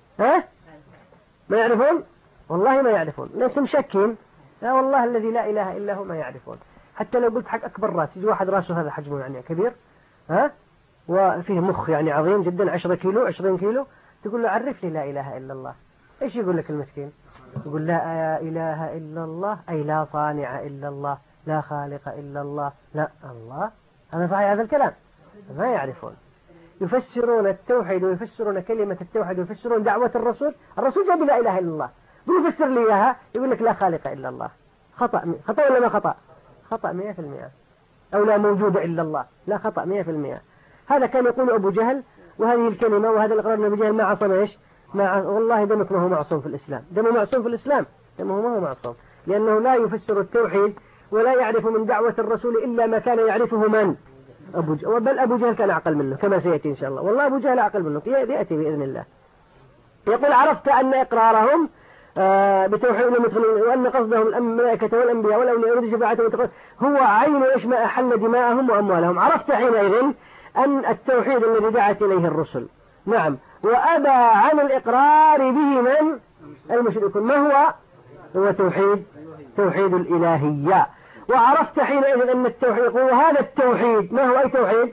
ما يعرفون؟ والله ما يعرفون. ليس مشكين، لا والله الذي لا إله إلا هو ما يعرفون. حتى لو قلت حق أكبر راس، يجي واحد راسه هذا حجمه يعني كبير وفيه مخ يعني عظيم جدا 10 كيلو 20 كيلو، تقول له عرفني لا إله إلا الله، إيش يقول لك المسكين؟ يقول لا إله إلا الله أي لا صانع إلا الله، لا خالق إلا الله، لا الله. هذا صحيح هذا الكلام؟ ما يعرفون. يفسرون التوحيد ويفسرون كلمة التوحيد ويفسرون دعوة الرسول جاء بلا إله إلا الله، يفسر لي إياها يقول لك لا خالق إلا الله. خطأ ولا ما خطأ؟ خطأ 100%. أو لا موجود إلا الله، لا خطأ 100%. هذا كان يقول أبو جهل، وهذه الكلمة وهذا الإقرار من أبو جهل ما عصم إيش؟ والله دمك ما هو معصوم في الإسلام، دمه معصوم في الإسلام، دمه ما هو معصوم، لأنه لا يفسر التوحيد ولا يعرف من دعوة الرسول إلا ما كان يعرفه من؟ بل أبو جهل كان أعقل منه كما سيأتي إن شاء الله، والله أبو جهل أعقل منه يأتي بإذن الله. يقول عرفت أن إقرارهم بتوحيد وأن قصدهم الملائكة والأنبياء والأولياء يريد شفاعتهم هو عين إيش ما أحل دماءهم وأموالهم. عرفت حينئذ أن التوحيد الذي دعت إليه الرسل، نعم، وأبى عن الإقرار به من؟ المشركون. ما هو؟ هو توحيد الإلهية. وعرفت حينئذ أن التوحيد، وهذا التوحيد ما هو؟ أي توحيد؟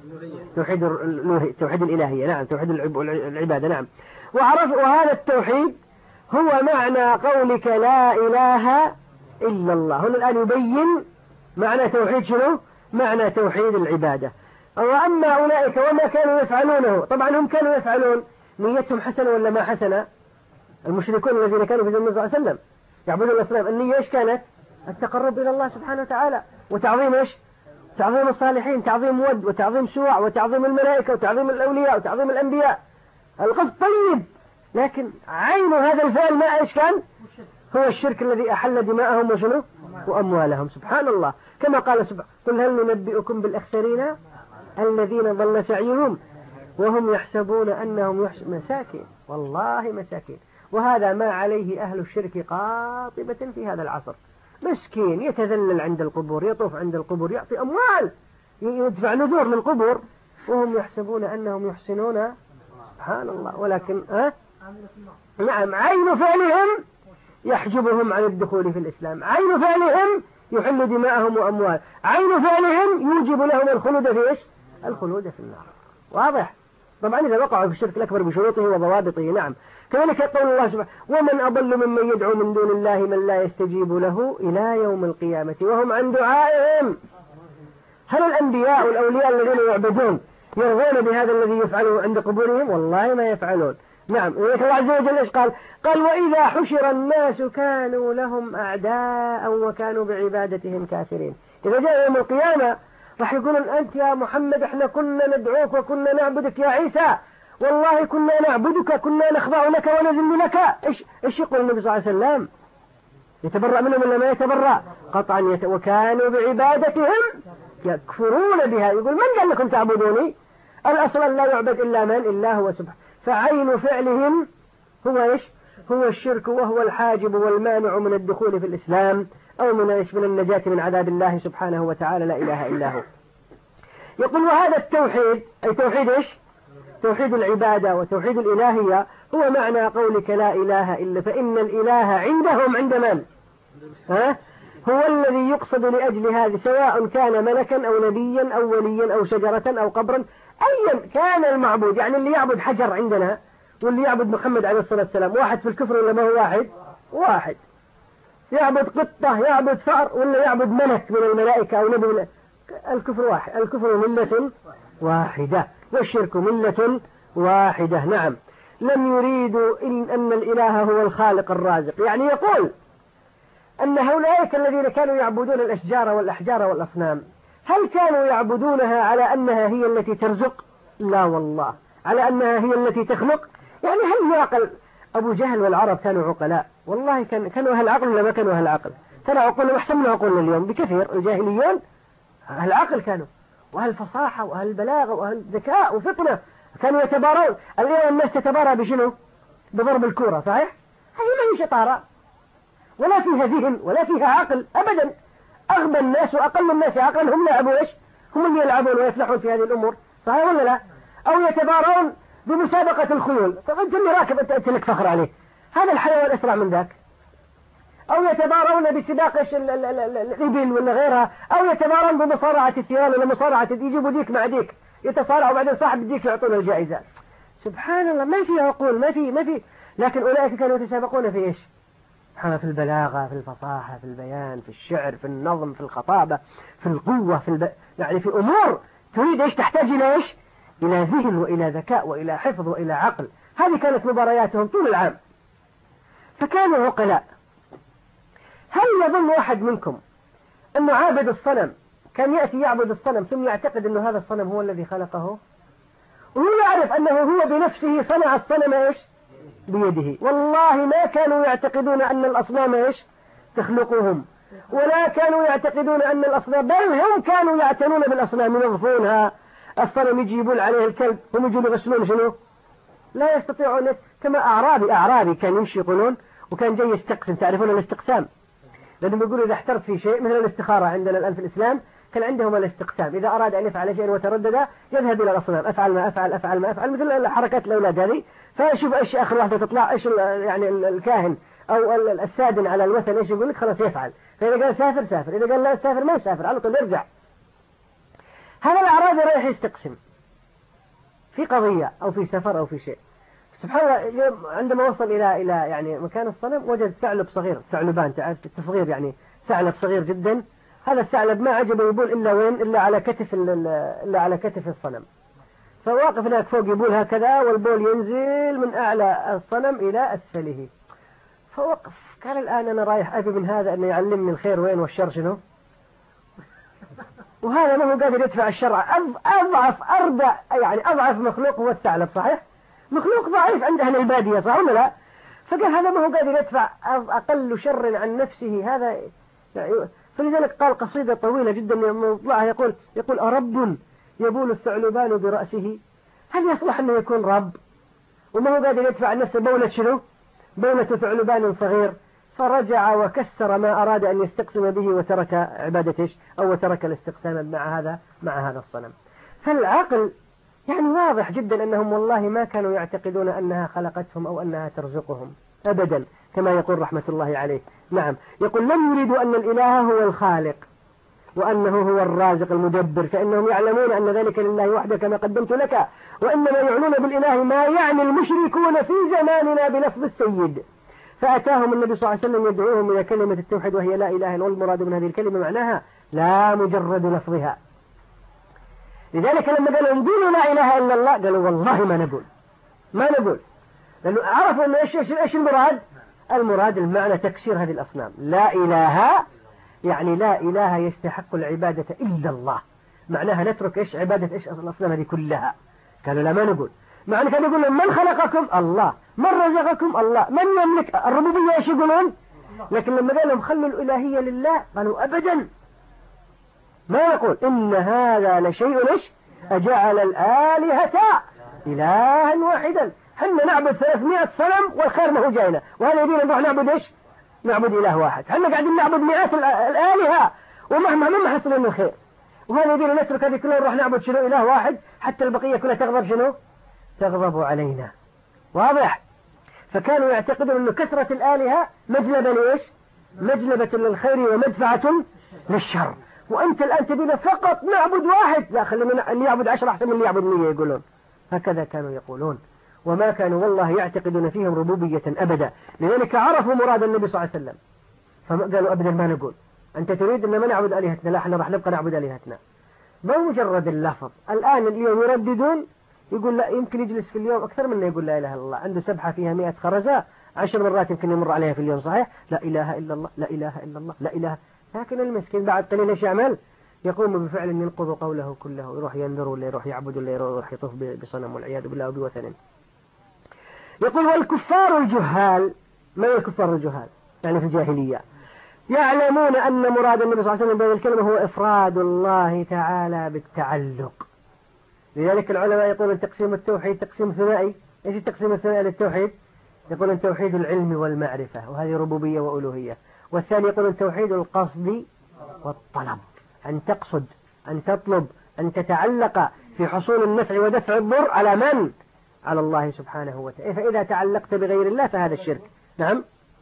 توحيد الإلهية، نعم، توحيد العبادة، نعم. وهذا التوحيد هو معنى قولك لا إله إلا الله. هنا الآن يبين معنى توحيد شنو؟ معنى توحيد العبادة. وأما أولئك وما كانوا يفعلونه، طبعا هم كانوا يفعلون، نيتهم حسنة ولا ما حسنة؟ المشركون الذين كانوا في زمن النبي صلى الله عليه وسلم يعبدون الأصنام، النية إيش كانت؟ التقرب إلى الله سبحانه وتعالى، وتعظيم إيش؟ تعظيم الصالحين، تعظيم ود، وتعظيم سوع، وتعظيم الملائكة، وتعظيم الأولياء، وتعظيم الأنبياء. القصد طيب، لكن عين هذا الفعل ما إيش كان؟ هو الشرك الذي أحل دماءهم وشنو؟ وأموالهم. سبحان الله، كما قال سبحانه: قل هل ننبئكم بالأخسرين الذين ضل سعيهم وهم يحسبون أنهم مساكين، والله مساكين. وهذا ما عليه أهل الشرك قاطبة في هذا العصر. مسكين يتذلل عند القبور، يطوف عند القبور، يعطي أموال، يدفع نذور للقبور، وهم يحسبون أنهم يحسنون، سبحان الله. ولكن نعم، عين فعلهم يحجبهم عن الدخول في الإسلام، عين فعلهم يحل دماءهم وأموال، عين فعلهم يوجب لهم الخلود في إيش؟ الخلود في النار. واضح؟ طبعا إذا وقعوا في الشرك الأكبر بشروطه وضوابطه، نعم. كذلك قول الله سبحانه: ومن أضل ممن يدعو من دون الله من لا يستجيب له إلى يوم القيامة وهم عن دعائهم. هل الأنبياء والأولياء الذين يعبدون يرضون بهذا الذي يفعله عند قبورهم؟ والله ما يفعلون. نعم. الله عز وجل إيش قال؟ قال: وإذا حشر الناس كانوا لهم أعداء وكانوا بعبادتهم كافرين. إذا جاء يوم القيامة راح يقولون: أنت يا محمد احنا كنا ندعوك وكنا نعبدك، يا عيسى والله كنا نعبدك، كنا نخضع لك ونذل لك. إيش يقول النبي صلى الله عليه وسلم؟ يتبرأ منهم ولا ما يتبرأ؟ قطعا وكانوا بعبادتهم يكفرون بها. يقول: من قال لكم تعبدوني؟ الأصل لا يعبد إلا من؟ إلا هو سبحانه. فعين فعلهم هو إيش؟ هو الشرك، وهو الحاجب والمانع من الدخول في الإسلام أو من النجاة من عذاب الله سبحانه وتعالى، لا إله إلا هو. يقول: وهذا التوحيد، أي توحيد إيش؟ توحيد العبادة وتوحيد الإلهية، هو معنى قولك لا إله إلا، فإن الإله عندهم عند من؟ هو الذي يقصد لأجل هذه، سواء كان ملكا أو نبيا أو وليا أو شجرة أو قبرا، أيا كان المعبود. يعني اللي يعبد حجر عندنا واللي يعبد محمد عليه الصلاة والسلام واحد في الكفر ولا ما هو واحد؟ يعبد قطة، يعبد فأر، ولا يعبد ملك من الملائكة أو نبي، الكفر واحد. الكفر ملة واحدة والشرك ملة واحدة. نعم. لم يريدوا أن الإله هو الخالق الرازق. يعني يقول أن هؤلاء الذين كانوا يعبدون الأشجار والأحجار والأصنام، هل كانوا يعبدونها على أنها هي التي ترزق؟ لا والله، على أنها هي التي تخلق. يعني هل يعقل؟ أبو جهل والعرب كانوا عقلاء، والله كانوا أهل عقل ولا ما كانوا أهل عقل؟ كانوا عقولهم أحسن من عقولنا اليوم بكثير. الجاهليون أهل عقل كانوا، وأهل فصاحة وأهل بلاغة وأهل ذكاء وفطنة، كانوا يتبارون. اليوم الناس تتبارى بشنو؟ بضرب الكورة، صحيح؟ هي ما هي شطارة ولا فيها ذهن ولا فيها عقل أبدا. أغبى الناس وأقل الناس عقلا هم يلعبوا إيش؟ هم اللي يلعبون ويفلحون في هذه الأمور، صحيح ولا لا؟ أو يتبارون بمسابقة الخيول. طب أنت اللي راكب أنت لك فخر عليه، هذا الحيوان أسرع من ذاك. أو يتبارون بسباق الإبل ولا غيرها، أو يتبارون بمصارعة الثيران ولا مصارعة، يجيبوا ديك مع ديك يتصارعوا، وبعدين صاحب الديك يعطون الجائزة. سبحان الله، ما في عقول، ما في. لكن أولئك كانوا يتسابقون في إيش؟ في البلاغة، في الفصاحة، في البيان، في الشعر، في النظم، في الخطابة، في القوة، يعني في أمور تريد إيش؟ تحتاج إلى إيش؟ إلى ذهن وإلى ذكاء وإلى حفظ وإلى عقل. هذه كانت مبارياتهم طول العام. فكانوا عقلاء. هل يظن واحد منكم أنه عابد الصنم كان يأتي يعبد الصنم ثم يعتقد أنه هذا الصنم هو الذي خلقه، وهو يعرف أنه هو بنفسه صنع الصنم إيش بيده؟ والله ما كانوا يعتقدون أن الأصنام إيش تخلقهم، ولا كانوا يعتقدون أن الأصنام، بل هم كانوا يعتنون بالأصنام ينظفونها. الصنم يجي يبول عليه الكلب، هم يجون يغسلون شنو؟ لا يستطيعون. كما أعرابي كان يمشي يقولون، وكان جاي يستقسم. تعرفون الاستقسام؟ لأنهم يقولوا إذا احترت في شيء، مثل الاستخارة عندنا الآن في الإسلام، كان عندهم الاستقسام. إذا أراد أن يفعل شيئا وتردد يذهب إلى الأصنام، أفعل ما أفعل، أفعل ما أفعل، مثل حركات الأولاد هذه. فيشوف إيش آخر واحدة تطلع، إيش يعني الكاهن أو السادن على الوثن إيش يقول لك، خلاص يفعل. فإذا قال سافر سافر، إذا قال لا سافر ما يسافر، على طول يرجع. هذا الأعرابي رايح يستقسم في قضية أو في سفر أو في شيء. سبحان الله، عندما وصل إلى يعني مكان الصنم وجد ثعلب صغير، ثعلبان، تعرف التصغير يعني ثعلب صغير جدا. هذا الثعلب ما عجبه يبول إلا وين؟ إلا على كتف الصنم. فواقف هناك فوق يبول هكذا، والبول ينزل من أعلى الصنم إلى أسفله. فوقف قال الآن أنا رايح أبي من هذا أنه يعلمني الخير وين والشر شنو، وهذا ما هو قادر يدفع الشرع. أضعف مخلوق هو الثعلب، صحيح؟ مخلوق ضعيف عند أهل البادية، صح ولا لا؟ فقال هذا ما هو قادر يدفع أقل شر عن نفسه هذا يعني. فلذلك قال قصيدة طويلة جدا يطلعها يقول أرب يبول الثعلبان برأسه، هل يصلح أنه يكون رب وما هو قادر يدفع عن نفسه بولة شنو؟ بولة ثعلبان صغير. فرجع وكسر ما أراد أن يستقسم به وترك عبادته أو ترك الاستقسام مع هذا الصنم. فالعقل يعني واضح جدا أنهم والله ما كانوا يعتقدون أنها خلقتهم أو أنها ترزقهم أبدا، كما يقول رحمة الله عليه. نعم، يقول لم يريدوا أن الإله هو الخالق وأنه هو الرازق المدبر، فإنهم يعلمون أن ذلك لله وحده كما قدمت لك، وإنما يعنون بالإله ما يعني المشركون في زماننا بلفظ السيد. فأتاهم النبي صلى الله عليه وسلم يدعوهم إلى كلمة التوحيد وهي لا إله إلا الله. والمراد من هذه الكلمة معناها لا مجرد لفظها. لذلك لما قالوا قولوا لا إله إلا الله قالوا والله ما نقول، لأنه عرفوا أن إيش المراد المعنى تكسير هذه الأصنام. لا إله يعني لا إله يستحق العبادة إلا الله، معناها نترك إيش عبادة إيش الأصنام هذه كلها. قالوا لا ما نقول. معنى كانوا يقولون من خلقكم؟ الله. من رزقكم؟ الله. من يملك الربوبية إيش يقولون؟ لكن لما قال لهم خلوا الإلهية لله قالوا أبدا ما نقول. إن هذا لشيء إيش أجعل الآلهة إلها واحدا. حنا نعبد 300 صنم والخير ما هو جاينا، وهذا يبينا نروح نعبد إيش؟ نعبد إله واحد. حنا قاعدين نعبد مئات الآلهة ومهما ما حصلنا من الخير، وهذا يبينا نترك هذه كلها ونروح نعبد شنو؟ إله واحد، حتى البقية كلها تغضب شنو؟ تغضب علينا. واضح؟ فكانوا يعتقدون أن كثرة الآلهة مجلبة لإيش؟ مجلبة للخير ومدفعة للشر. وأنت الآن تبينا فقط نعبد واحد، لا خلينا اللي يعبد 10 أحسن من اللي يعبد 100 يقولون. هكذا كانوا يقولون، وما كانوا والله يعتقدون فيهم ربوبية أبدا. لذلك عرفوا مراد النبي صلى الله عليه وسلم فقالوا أبدا ما نقول. أنت تريد أن ما نعبد آلهتنا، لا احنا راح نبقى نعبد آلهتنا. ما مجرد اللفظ. الآن اليوم يرددون، يقول لا يمكن يجلس في اليوم أكثر من يقول لا إله إلا الله. عنده سبحة فيها 100 خرزة 10 مرات يمكن يمر عليها في اليوم، صحيح؟ لا إله إلا الله، لا إله إلا الله، لا إله. لكن المسكين بعد قليل ايش يعمل؟ يقوم بفعل ينقض قوله كله، يروح ينذر ولا يروح يعبد ولا يروح يطوف بصنم والعياذ بالله وبوثن. يقول والكفار الجهال، ما هي الكفار الجهال؟ يعني في الجاهلية يعلمون أن مراد النبي صلى الله عليه وسلم بهذه الكلمة هو إفراد الله تعالى بالتعلق. لذلك العلماء يقولون تقسيم التوحيد تقسيم ثنائي. ايش التقسيم الثنائي للتوحيد؟ يقولون توحيد العلم والمعرفة، وهذه ربوبية وألوهية. والثاني يقولون توحيد القصد والطلب، أن تقصد، أن تطلب، أن تتعلق في حصول النفع ودفع الضر على من؟ على الله سبحانه وتعالى. فإذا تعلقت بغير الله فهذا الشرك. نعم،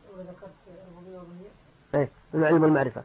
ايه العلم والمعرفة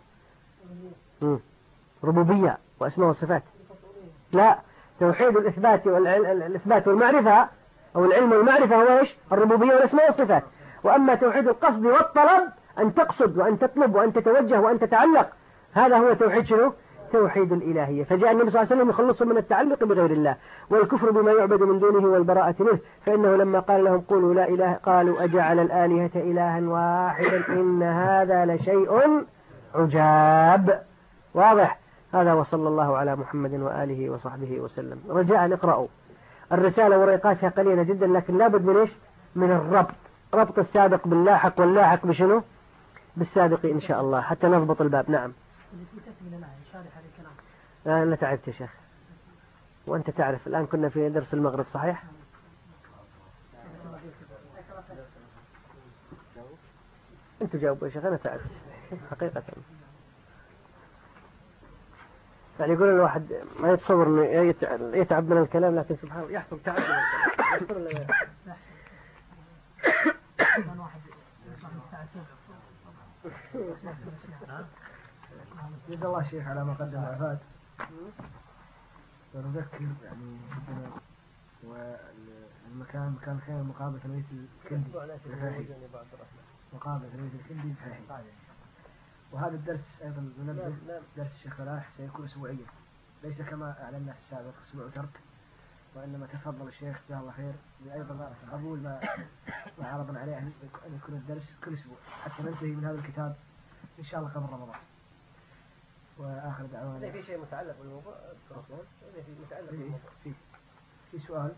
ربوبية وأسماء والصفات. لا، توحيد الإثبات والمعرفة أو العلم والمعرفة هو إيش؟ الربوبية والأسماء والصفات. وأما توحيد القصد والطلب، أن تقصد وأن تطلب وأن تتوجه وأن تتعلق، هذا هو توحيد شنو؟ توحيد الإلهية، فجاء النبي صلى الله عليه وسلم يخلصهم من التعلق بغير الله والكفر بما يعبد من دونه والبراءة منه، فإنه لما قال لهم قولوا لا إله قالوا أجعل الآلهة إلها واحدا إن هذا لشيء عجاب. واضح هذا. وصلى الله على محمد وآله وصحبه وسلم. رجاء نقرأوا الرسالة ورقاتها قليلة جدا، لكن لابد من إيش؟ من الربط، ربط السابق باللاحق واللاحق بشنو؟ بالسابق إن شاء الله حتى نضبط الباب. نعم. أنا تعبت يا شيخ، وأنت تعرف الآن كنا في درس المغرب صحيح؟ أنتوا جاوبوا يا شيخ، أنا تعبت حقيقة. يعني يقول الواحد ما يتصور إنه يتعب من الكلام، لكن سبحان الله يحصل تعب من الكلام. جزا الله الشيخ على ما قدم وأفاد. ونذكر يعني والمكان مكان خير مقابل رئيس الكندي مقابل رئيس الكندي الفاحي. وهذا الدرس أيضا ننبه درس الشيخ فلاح سيكون أسبوعيا، ليس كما أعلنا في السابق أسبوع ترك، وإنما تفضل الشيخ جزاه الله خير أيضا قبول ما عرضنا عليه أن يكون الدرس كل أسبوع حتى ننتهي من هذا الكتاب إن شاء الله قبل رمضان. وآخر دعوانا. في شيء متعلق بالموضوع في متعلق بالموضوع. في سؤال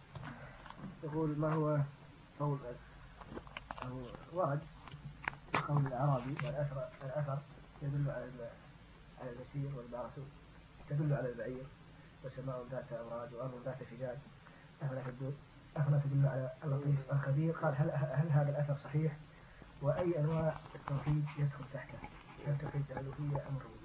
يقول ما هو قول أو ورد قول الأعرابي والأثر يدل على المسير والبعرة تدل على البعير وسماء ذات أوراد وأرض ذات فجاج أفلا تدل على اللطيف الخبير. قال هل هذا الأثر صحيح؟ وأي أنواع التوحيد يدخل تحته؟ هل توحيد الألوهية أم الربوبية؟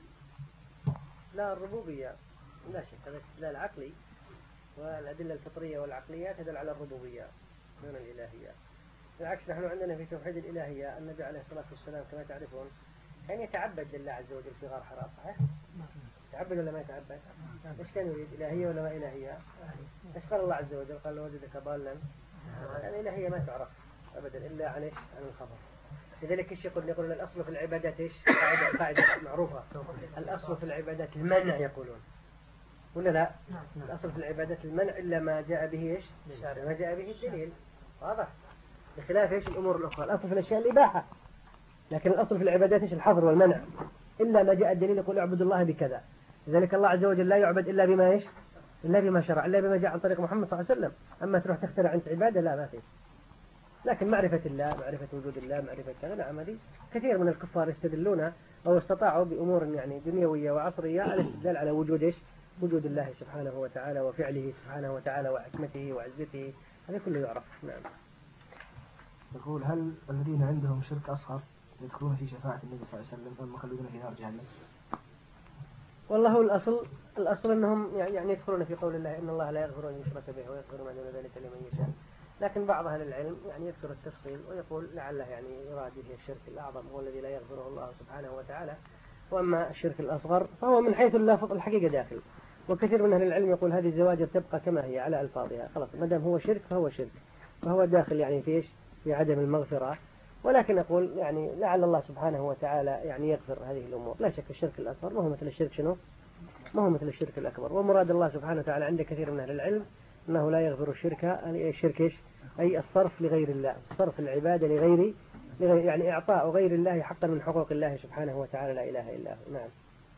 لا الربوبية لا شك، هذا الاستدلال عقلي، والأدلة الفطرية والعقلية تدل على الربوبية دون الإلهية. بالعكس نحن عندنا في توحيد الإلهية النبي عليه الصلاة والسلام كما تعرفون كان يتعبد لله عز وجل في غار حراء صحيح؟ يتعبد ولا ما يتعبد؟ ايش كان يريد؟ إلهية ولا ما إلهية؟ ايش قال الله عز وجل؟ قال وجدك ضالا. الإلهية ما تعرف أبدا إلا عن إيش؟ عن الخبر. لذلك ايش يقول الأصل في العبادات ايش؟ قاعدة معروفة، الأصل في العبادات المنع يقولون ولا لا؟ الأصل في العبادات المنع إلا ما جاء به ايش؟ ما جاء به الدليل. واضح؟ بخلاف ايش الأمور الأخرى، الأصل في الأشياء الإباحة، لكن الأصل في العبادات ايش؟ الحظر والمنع، إلا ما جاء الدليل يقول اعبد الله بكذا. لذلك الله عز وجل لا يعبد إلا بما ايش؟ إلا بما شرع، إلا بما جاء عن طريق محمد صلى الله عليه وسلم. أما تروح تخترع أنت عبادة لا ما فيه. لكن معرفة الله، معرفة وجود الله، معرفة كذا، نعم هذه كثير من الكفار يستدلون أو استطاعوا بأمور يعني دنيوية وعصرية على الاستدلال على وجود ايش؟ وجود الله سبحانه وتعالى وفعله سبحانه وتعالى وحكمته وعزته، هذا كله يعرف. نعم. يقول هل الذين عندهم شرك أصغر يدخلون في شفاعة النبي صلى الله عليه وسلم أم مخلودون في نار جهنم؟ والله الأصل أنهم يعني يدخلون في قول الله إن الله لا يغفر أن يشرك به ويغفر ما دون ذلك لمن يشاء. لكن بعض أهل العلم يعني يذكر التفصيل ويقول لعله يعني يراد به الشرك الأعظم هو الذي لا يغفره الله سبحانه وتعالى، وأما الشرك الأصغر فهو من حيث اللفظ الحقيقة داخل. وكثير من أهل العلم يقول هذه الزواجر تبقى كما هي على ألفاظها، خلاص ما دام هو شرك فهو شرك، فهو داخل يعني في إيش؟ في عدم المغفرة. ولكن أقول يعني لعل الله سبحانه وتعالى يعني يغفر هذه الأمور. لا شك الشرك الأصغر ما هو مثل الشرك شنو؟ ما هو مثل الشرك الأكبر. ومراد الله سبحانه وتعالى عند كثير من أهل العلم أنه لا يغفر الشرك إيش؟ أي الصرف لغير الله، صرف العبادة لغير يعني إعطاء غير الله حقا من حقوق الله سبحانه وتعالى لا إله إلا هو. نعم.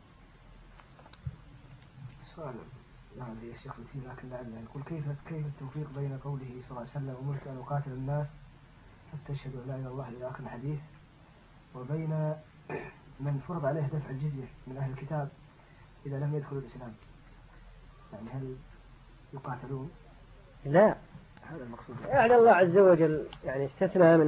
سؤال نعم هي الشيخ سلسين لكن لعله يقول كيف التوفيق بين قوله صلى الله عليه وسلم أمرت أن أقاتل الناس حتى يشهدوا لا إله إلا الله إلى آخر الحديث، وبين من فرض عليه دفع الجزية من أهل الكتاب إذا لم يدخلوا الإسلام، يعني هل يقاتلون؟ لا، هذا المقصود. يعني الله عز وجل يعني استثنى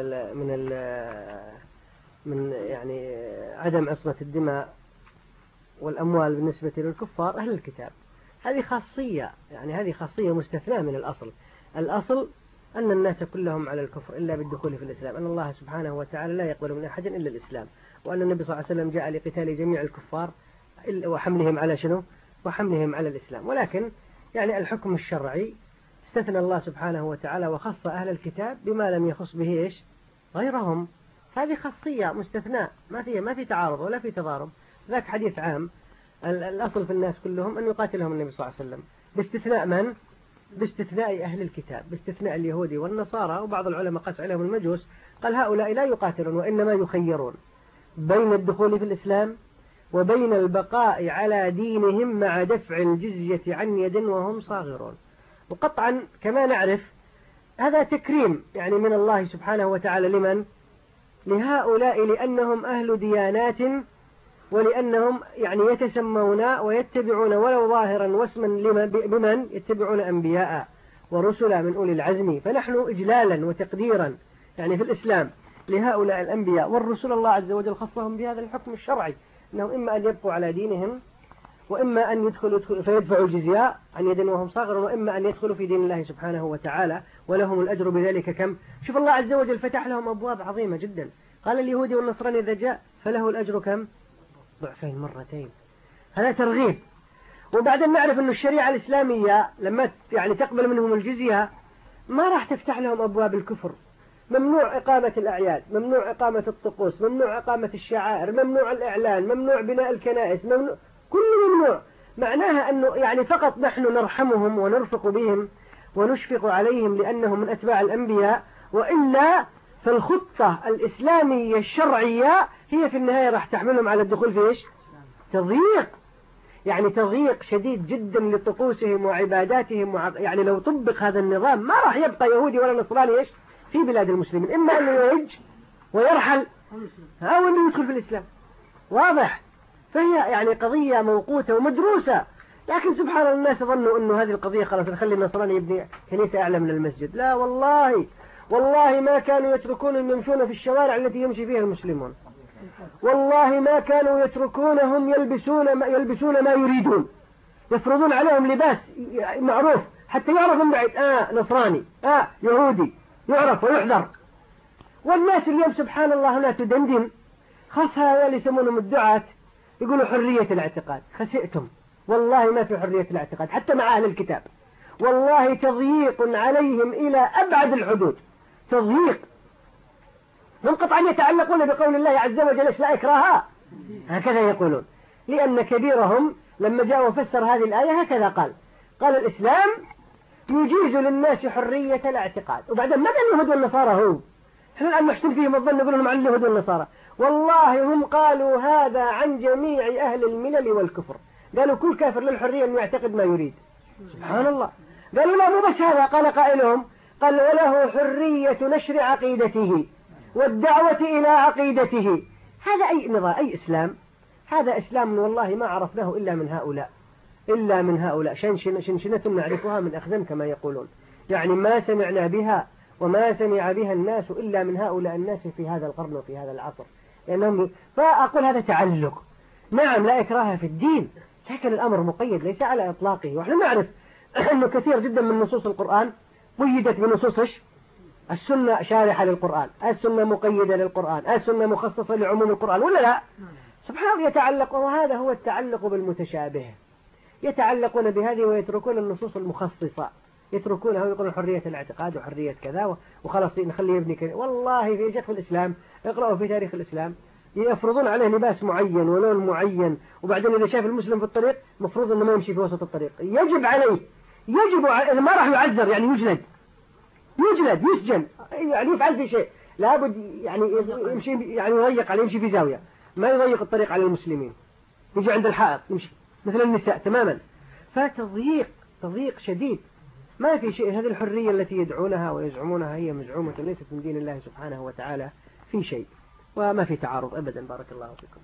من يعني عدم عصمة الدماء والأموال بالنسبة للكفار أهل الكتاب. هذه خاصية، يعني هذه خاصية مستثناة من الأصل. الأصل أن الناس كلهم على الكفر إلا بالدخول في الإسلام، أن الله سبحانه وتعالى لا يقبل من أحد إلا الإسلام، وأن النبي صلى الله عليه وسلم جاء لقتال جميع الكفار وحملهم على شنو؟ وحملهم على الإسلام. ولكن يعني الحكم الشرعي استثنى الله سبحانه وتعالى وخص أهل الكتاب بما لم يخص به إيش؟ غيرهم. هذه خاصية مستثناء، ما في تعارض ولا في تضارب. ذاك حديث عام الأصل في الناس كلهم أن يقاتلهم النبي صلى الله عليه وسلم، باستثناء من؟ باستثناء أهل الكتاب، باستثناء اليهودي والنصارى، وبعض العلماء قاس عليهم المجوس، قال هؤلاء لا يقاتلون وإنما يخيرون بين الدخول في الإسلام وبين البقاء على دينهم مع دفع الجزية عن يد وهم صاغرون. وقطعا كما نعرف هذا تكريم يعني من الله سبحانه وتعالى لمن؟ لهؤلاء، لأنهم أهل ديانات، ولأنهم يعني يتسمون ويتبعون ولو ظاهرا واسما بمن يتبعون أنبياء ورسلا من أولي العزم. فنحن إجلالا وتقديرا يعني في الإسلام لهؤلاء الأنبياء والرسل الله عز وجل خصهم بهذا الحكم الشرعي، أنهم إما أن يبقوا على دينهم، وإما أن يدخلوا فيدفعوا الجزية عن يد وهم صاغرون، وإما أن يدخلوا في دين الله سبحانه وتعالى ولهم الأجر بذلك. كم شوف الله عز وجل فتح لهم أبواب عظيمة جدا، قال اليهودي والنصراني إذا جاء فله الأجر كم؟ ضعفين مرتين. هذا ترغيب. وبعدين نعرف أن الشريعة الإسلامية لما يعني تقبل منهم الجزية ما راح تفتح لهم أبواب الكفر. ممنوع إقامة الأعياد، ممنوع إقامة الطقوس، ممنوع إقامة الشعائر، ممنوع الإعلان، ممنوع بناء الكنائس، ممنوع كل ممنوع. معناها أنه يعني فقط نحن نرحمهم ونرفق بهم ونشفق عليهم لأنهم من أتباع الأنبياء، وإلا فالخطة الإسلامية الشرعية هي في النهاية راح تحملهم على الدخول في إيش؟ تضييق، يعني تضييق شديد جدا لطقوسهم وعباداتهم يعني لو طبق هذا النظام ما راح يبقى يهودي ولا نصراني إيش في بلاد المسلمين، إما أن يهج ويرحل أو أن يدخل في الإسلام. واضح؟ فهي يعني قضية موقوتة ومدروسة، لكن سبحان الله الناس ظنوا أنه هذه القضية خلاص نخلي النصراني يبني كنيسة أعلى من المسجد. لا والله ما كانوا يتركون يمشون في الشوارع التي يمشي فيها المسلمون، والله ما كانوا يتركونهم يلبسون ما يريدون، يفرضون عليهم لباس معروف حتى يعرف من بعيد نصراني يهودي، يعرف ويحذر. والناس اليوم سبحان الله هنا تدندن، خاصة اللي يسمونهم الدعاة يقولوا حرية الاعتقاد. خسئتم، والله ما في حرية الاعتقاد حتى مع أهل الكتاب، والله تضييق عليهم إلى أبعد الحدود، تضييق. هم قطعا يتعلقون بقول الله عز وجل لا إكراه، هكذا يقولون، لأن كبيرهم لما جاء وفسر هذه الآية هكذا قال الإسلام يجيز للناس حرية الاعتقاد. وبعدين ماذا اليهود والنصارى؟ هو احنا الآن نحسن فيهم الظن نقول لهم عن اليهود والنصارى، والله هم قالوا هذا عن جميع أهل الملل والكفر، قالوا كل كافر للحرية أن يعتقد ما يريد. سبحان الله. قالوا لا مو بس هذا، قال قائلهم قال وله حرية نشر عقيدته والدعوة إلى عقيدته. هذا أي نظام، أي إسلام؟ هذا إسلام والله ما عرفناه إلا من هؤلاء شنشنة نعرفها من أخزن كما يقولون، يعني ما سمعنا بها وما سمع بها الناس إلا من هؤلاء الناس في هذا القرن وفي هذا العصر. لأنهم فأقول هذا تعلق. نعم لا إكراه في الدين، لكن الأمر مقيد ليس على إطلاقه. ونحن نعرف أنه كثير جدا من نصوص القرآن قيدت بنصوص السنة شارحة للقرآن، السنة مقيدة للقرآن، السنة مخصصة لعموم القرآن، ولا لا؟ سبحان الله يتعلق، وهذا هو التعلق بالمتشابه. يتعلقون بهذه ويتركون النصوص المخصصة، يتركونها ويقولون حرية الاعتقاد وحرية كذا وخلاص نخليه يبني كذا. والله في شيخ في الإسلام اقرأوا في تاريخ الإسلام يفرضون عليه لباس معين ولون معين، وبعدين إذا شاف المسلم في الطريق مفروض أنه ما يمشي في وسط الطريق، يجب إذا ما راح يعذر يعني يجلد يسجن، يعني يفعل في شيء لابد يعني يمشي، يعني يضيق عليه، يمشي في زاوية، ما يضيق الطريق على المسلمين، يجي عند الحائط يمشي مثل النساء تماما. فتضييق شديد، ما في شيء. هذه الحرية التي يدعونها ويزعمونها هي مزعومة ليست من دين الله سبحانه وتعالى في شيء، وما في تعارض أبدا. بارك الله فيكم.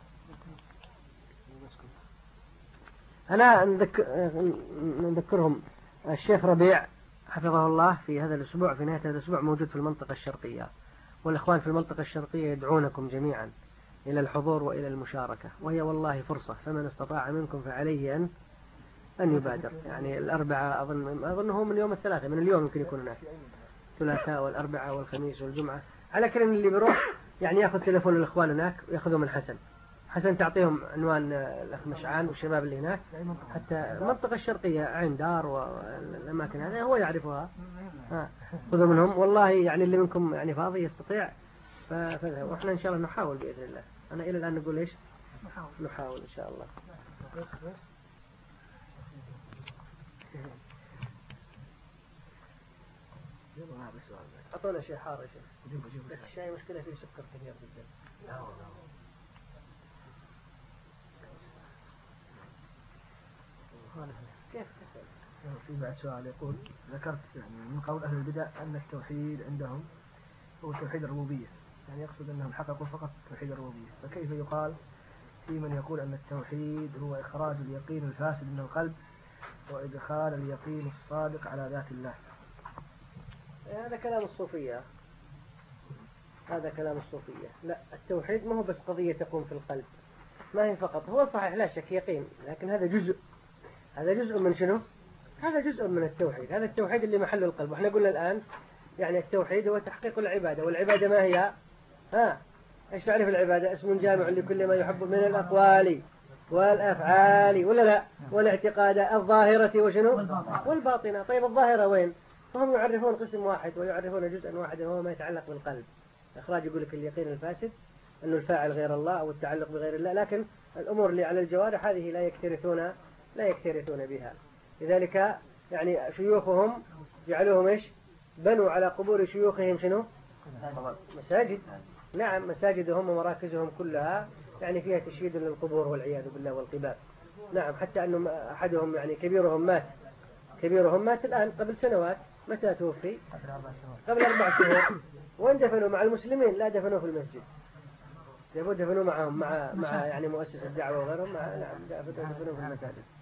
أنا نذكرهم الشيخ ربيع حفظه الله في هذا الأسبوع، في نهاية هذا الأسبوع موجود في المنطقة الشرقية، والإخوان في المنطقة الشرقية يدعونكم جميعا إلى الحضور وإلى المشاركة، وهي والله فرصة، فمن استطاع منكم فعليه أن يبادر. يعني الأربعاء أظنه من يوم الثلاثاء، من اليوم يمكن يكون هناك الثلاثاء والأربعاء والخميس والجمعة. على كل اللي بيروح يعني يأخذ تليفون الإخوان هناك ويأخذه من حسن تعطيهم عنوان الأخ مشعان والشباب اللي هناك، حتى المنطقة الشرقية عين دار والأماكن هذه هو يعرفها، خذوا منهم. والله يعني اللي منكم يعني فاضي يستطيع فذهب، وإحنا إن شاء الله نحاول بإذن الله. أنا إلى الآن نقول إيش؟ نحاول إن شاء الله. أعطونا شيء حار يا شيخ. بس الشاي مشكلة فيه سكر كثير جدا. كيف تسأل؟ في بعد سؤال يقول ذكرت يعني من قول أهل البدع أن التوحيد عندهم هو توحيد الربوبية، يعني يقصد أنهم حققوا فقط توحيد الربوبية، فكيف يقال في من يقول أن التوحيد هو إخراج اليقين الفاسد من القلب وإدخال اليقين الصادق على ذات الله؟ هذا كلام الصوفية. هذا كلام الصوفية. لا، التوحيد ما هو بس قضية تقوم في القلب، ما هي فقط. هو صحيح لا شك يقين، لكن هذا جزء. هذا جزء من شنو؟ هذا جزء من التوحيد. هذا التوحيد اللي محل القلب. وإحنا قلنا الآن يعني التوحيد هو تحقيق العبادة. والعبادة ما هي؟ إيش تعرف العبادة؟ اسم جامع لكل ما يحب من الأقوال والأفعال ولا لا؟ والاعتقادات الظاهرة وشنو؟ والباطنة. طيب الظاهرة وين؟ فهم يعرفون قسم واحد ويعرفون جزءا واحدا وهو ما يتعلق بالقلب. إخراج يقول لك اليقين الفاسد أنه الفاعل غير الله أو التعلق بغير الله، لكن الأمور اللي على الجوارح هذه لا يكترثون بها. لذلك يعني شيوخهم جعلوهم إيش؟ بنوا على قبور شيوخهم شنو؟ مساجد. نعم، مساجدهم ومراكزهم كلها يعني فيها تشييد للقبور والعياذ بالله والقباب. نعم، حتى أنه أحدهم يعني كبيرهم مات الآن قبل سنوات. متى توفي؟ قبل 4 شهور. وين دفنوا مع المسلمين؟ لا، دفنوا في المسجد. دفنوا معهم مع يعني مؤسس الدعوة وغيرهم. نعم، دفنوا في المساجد.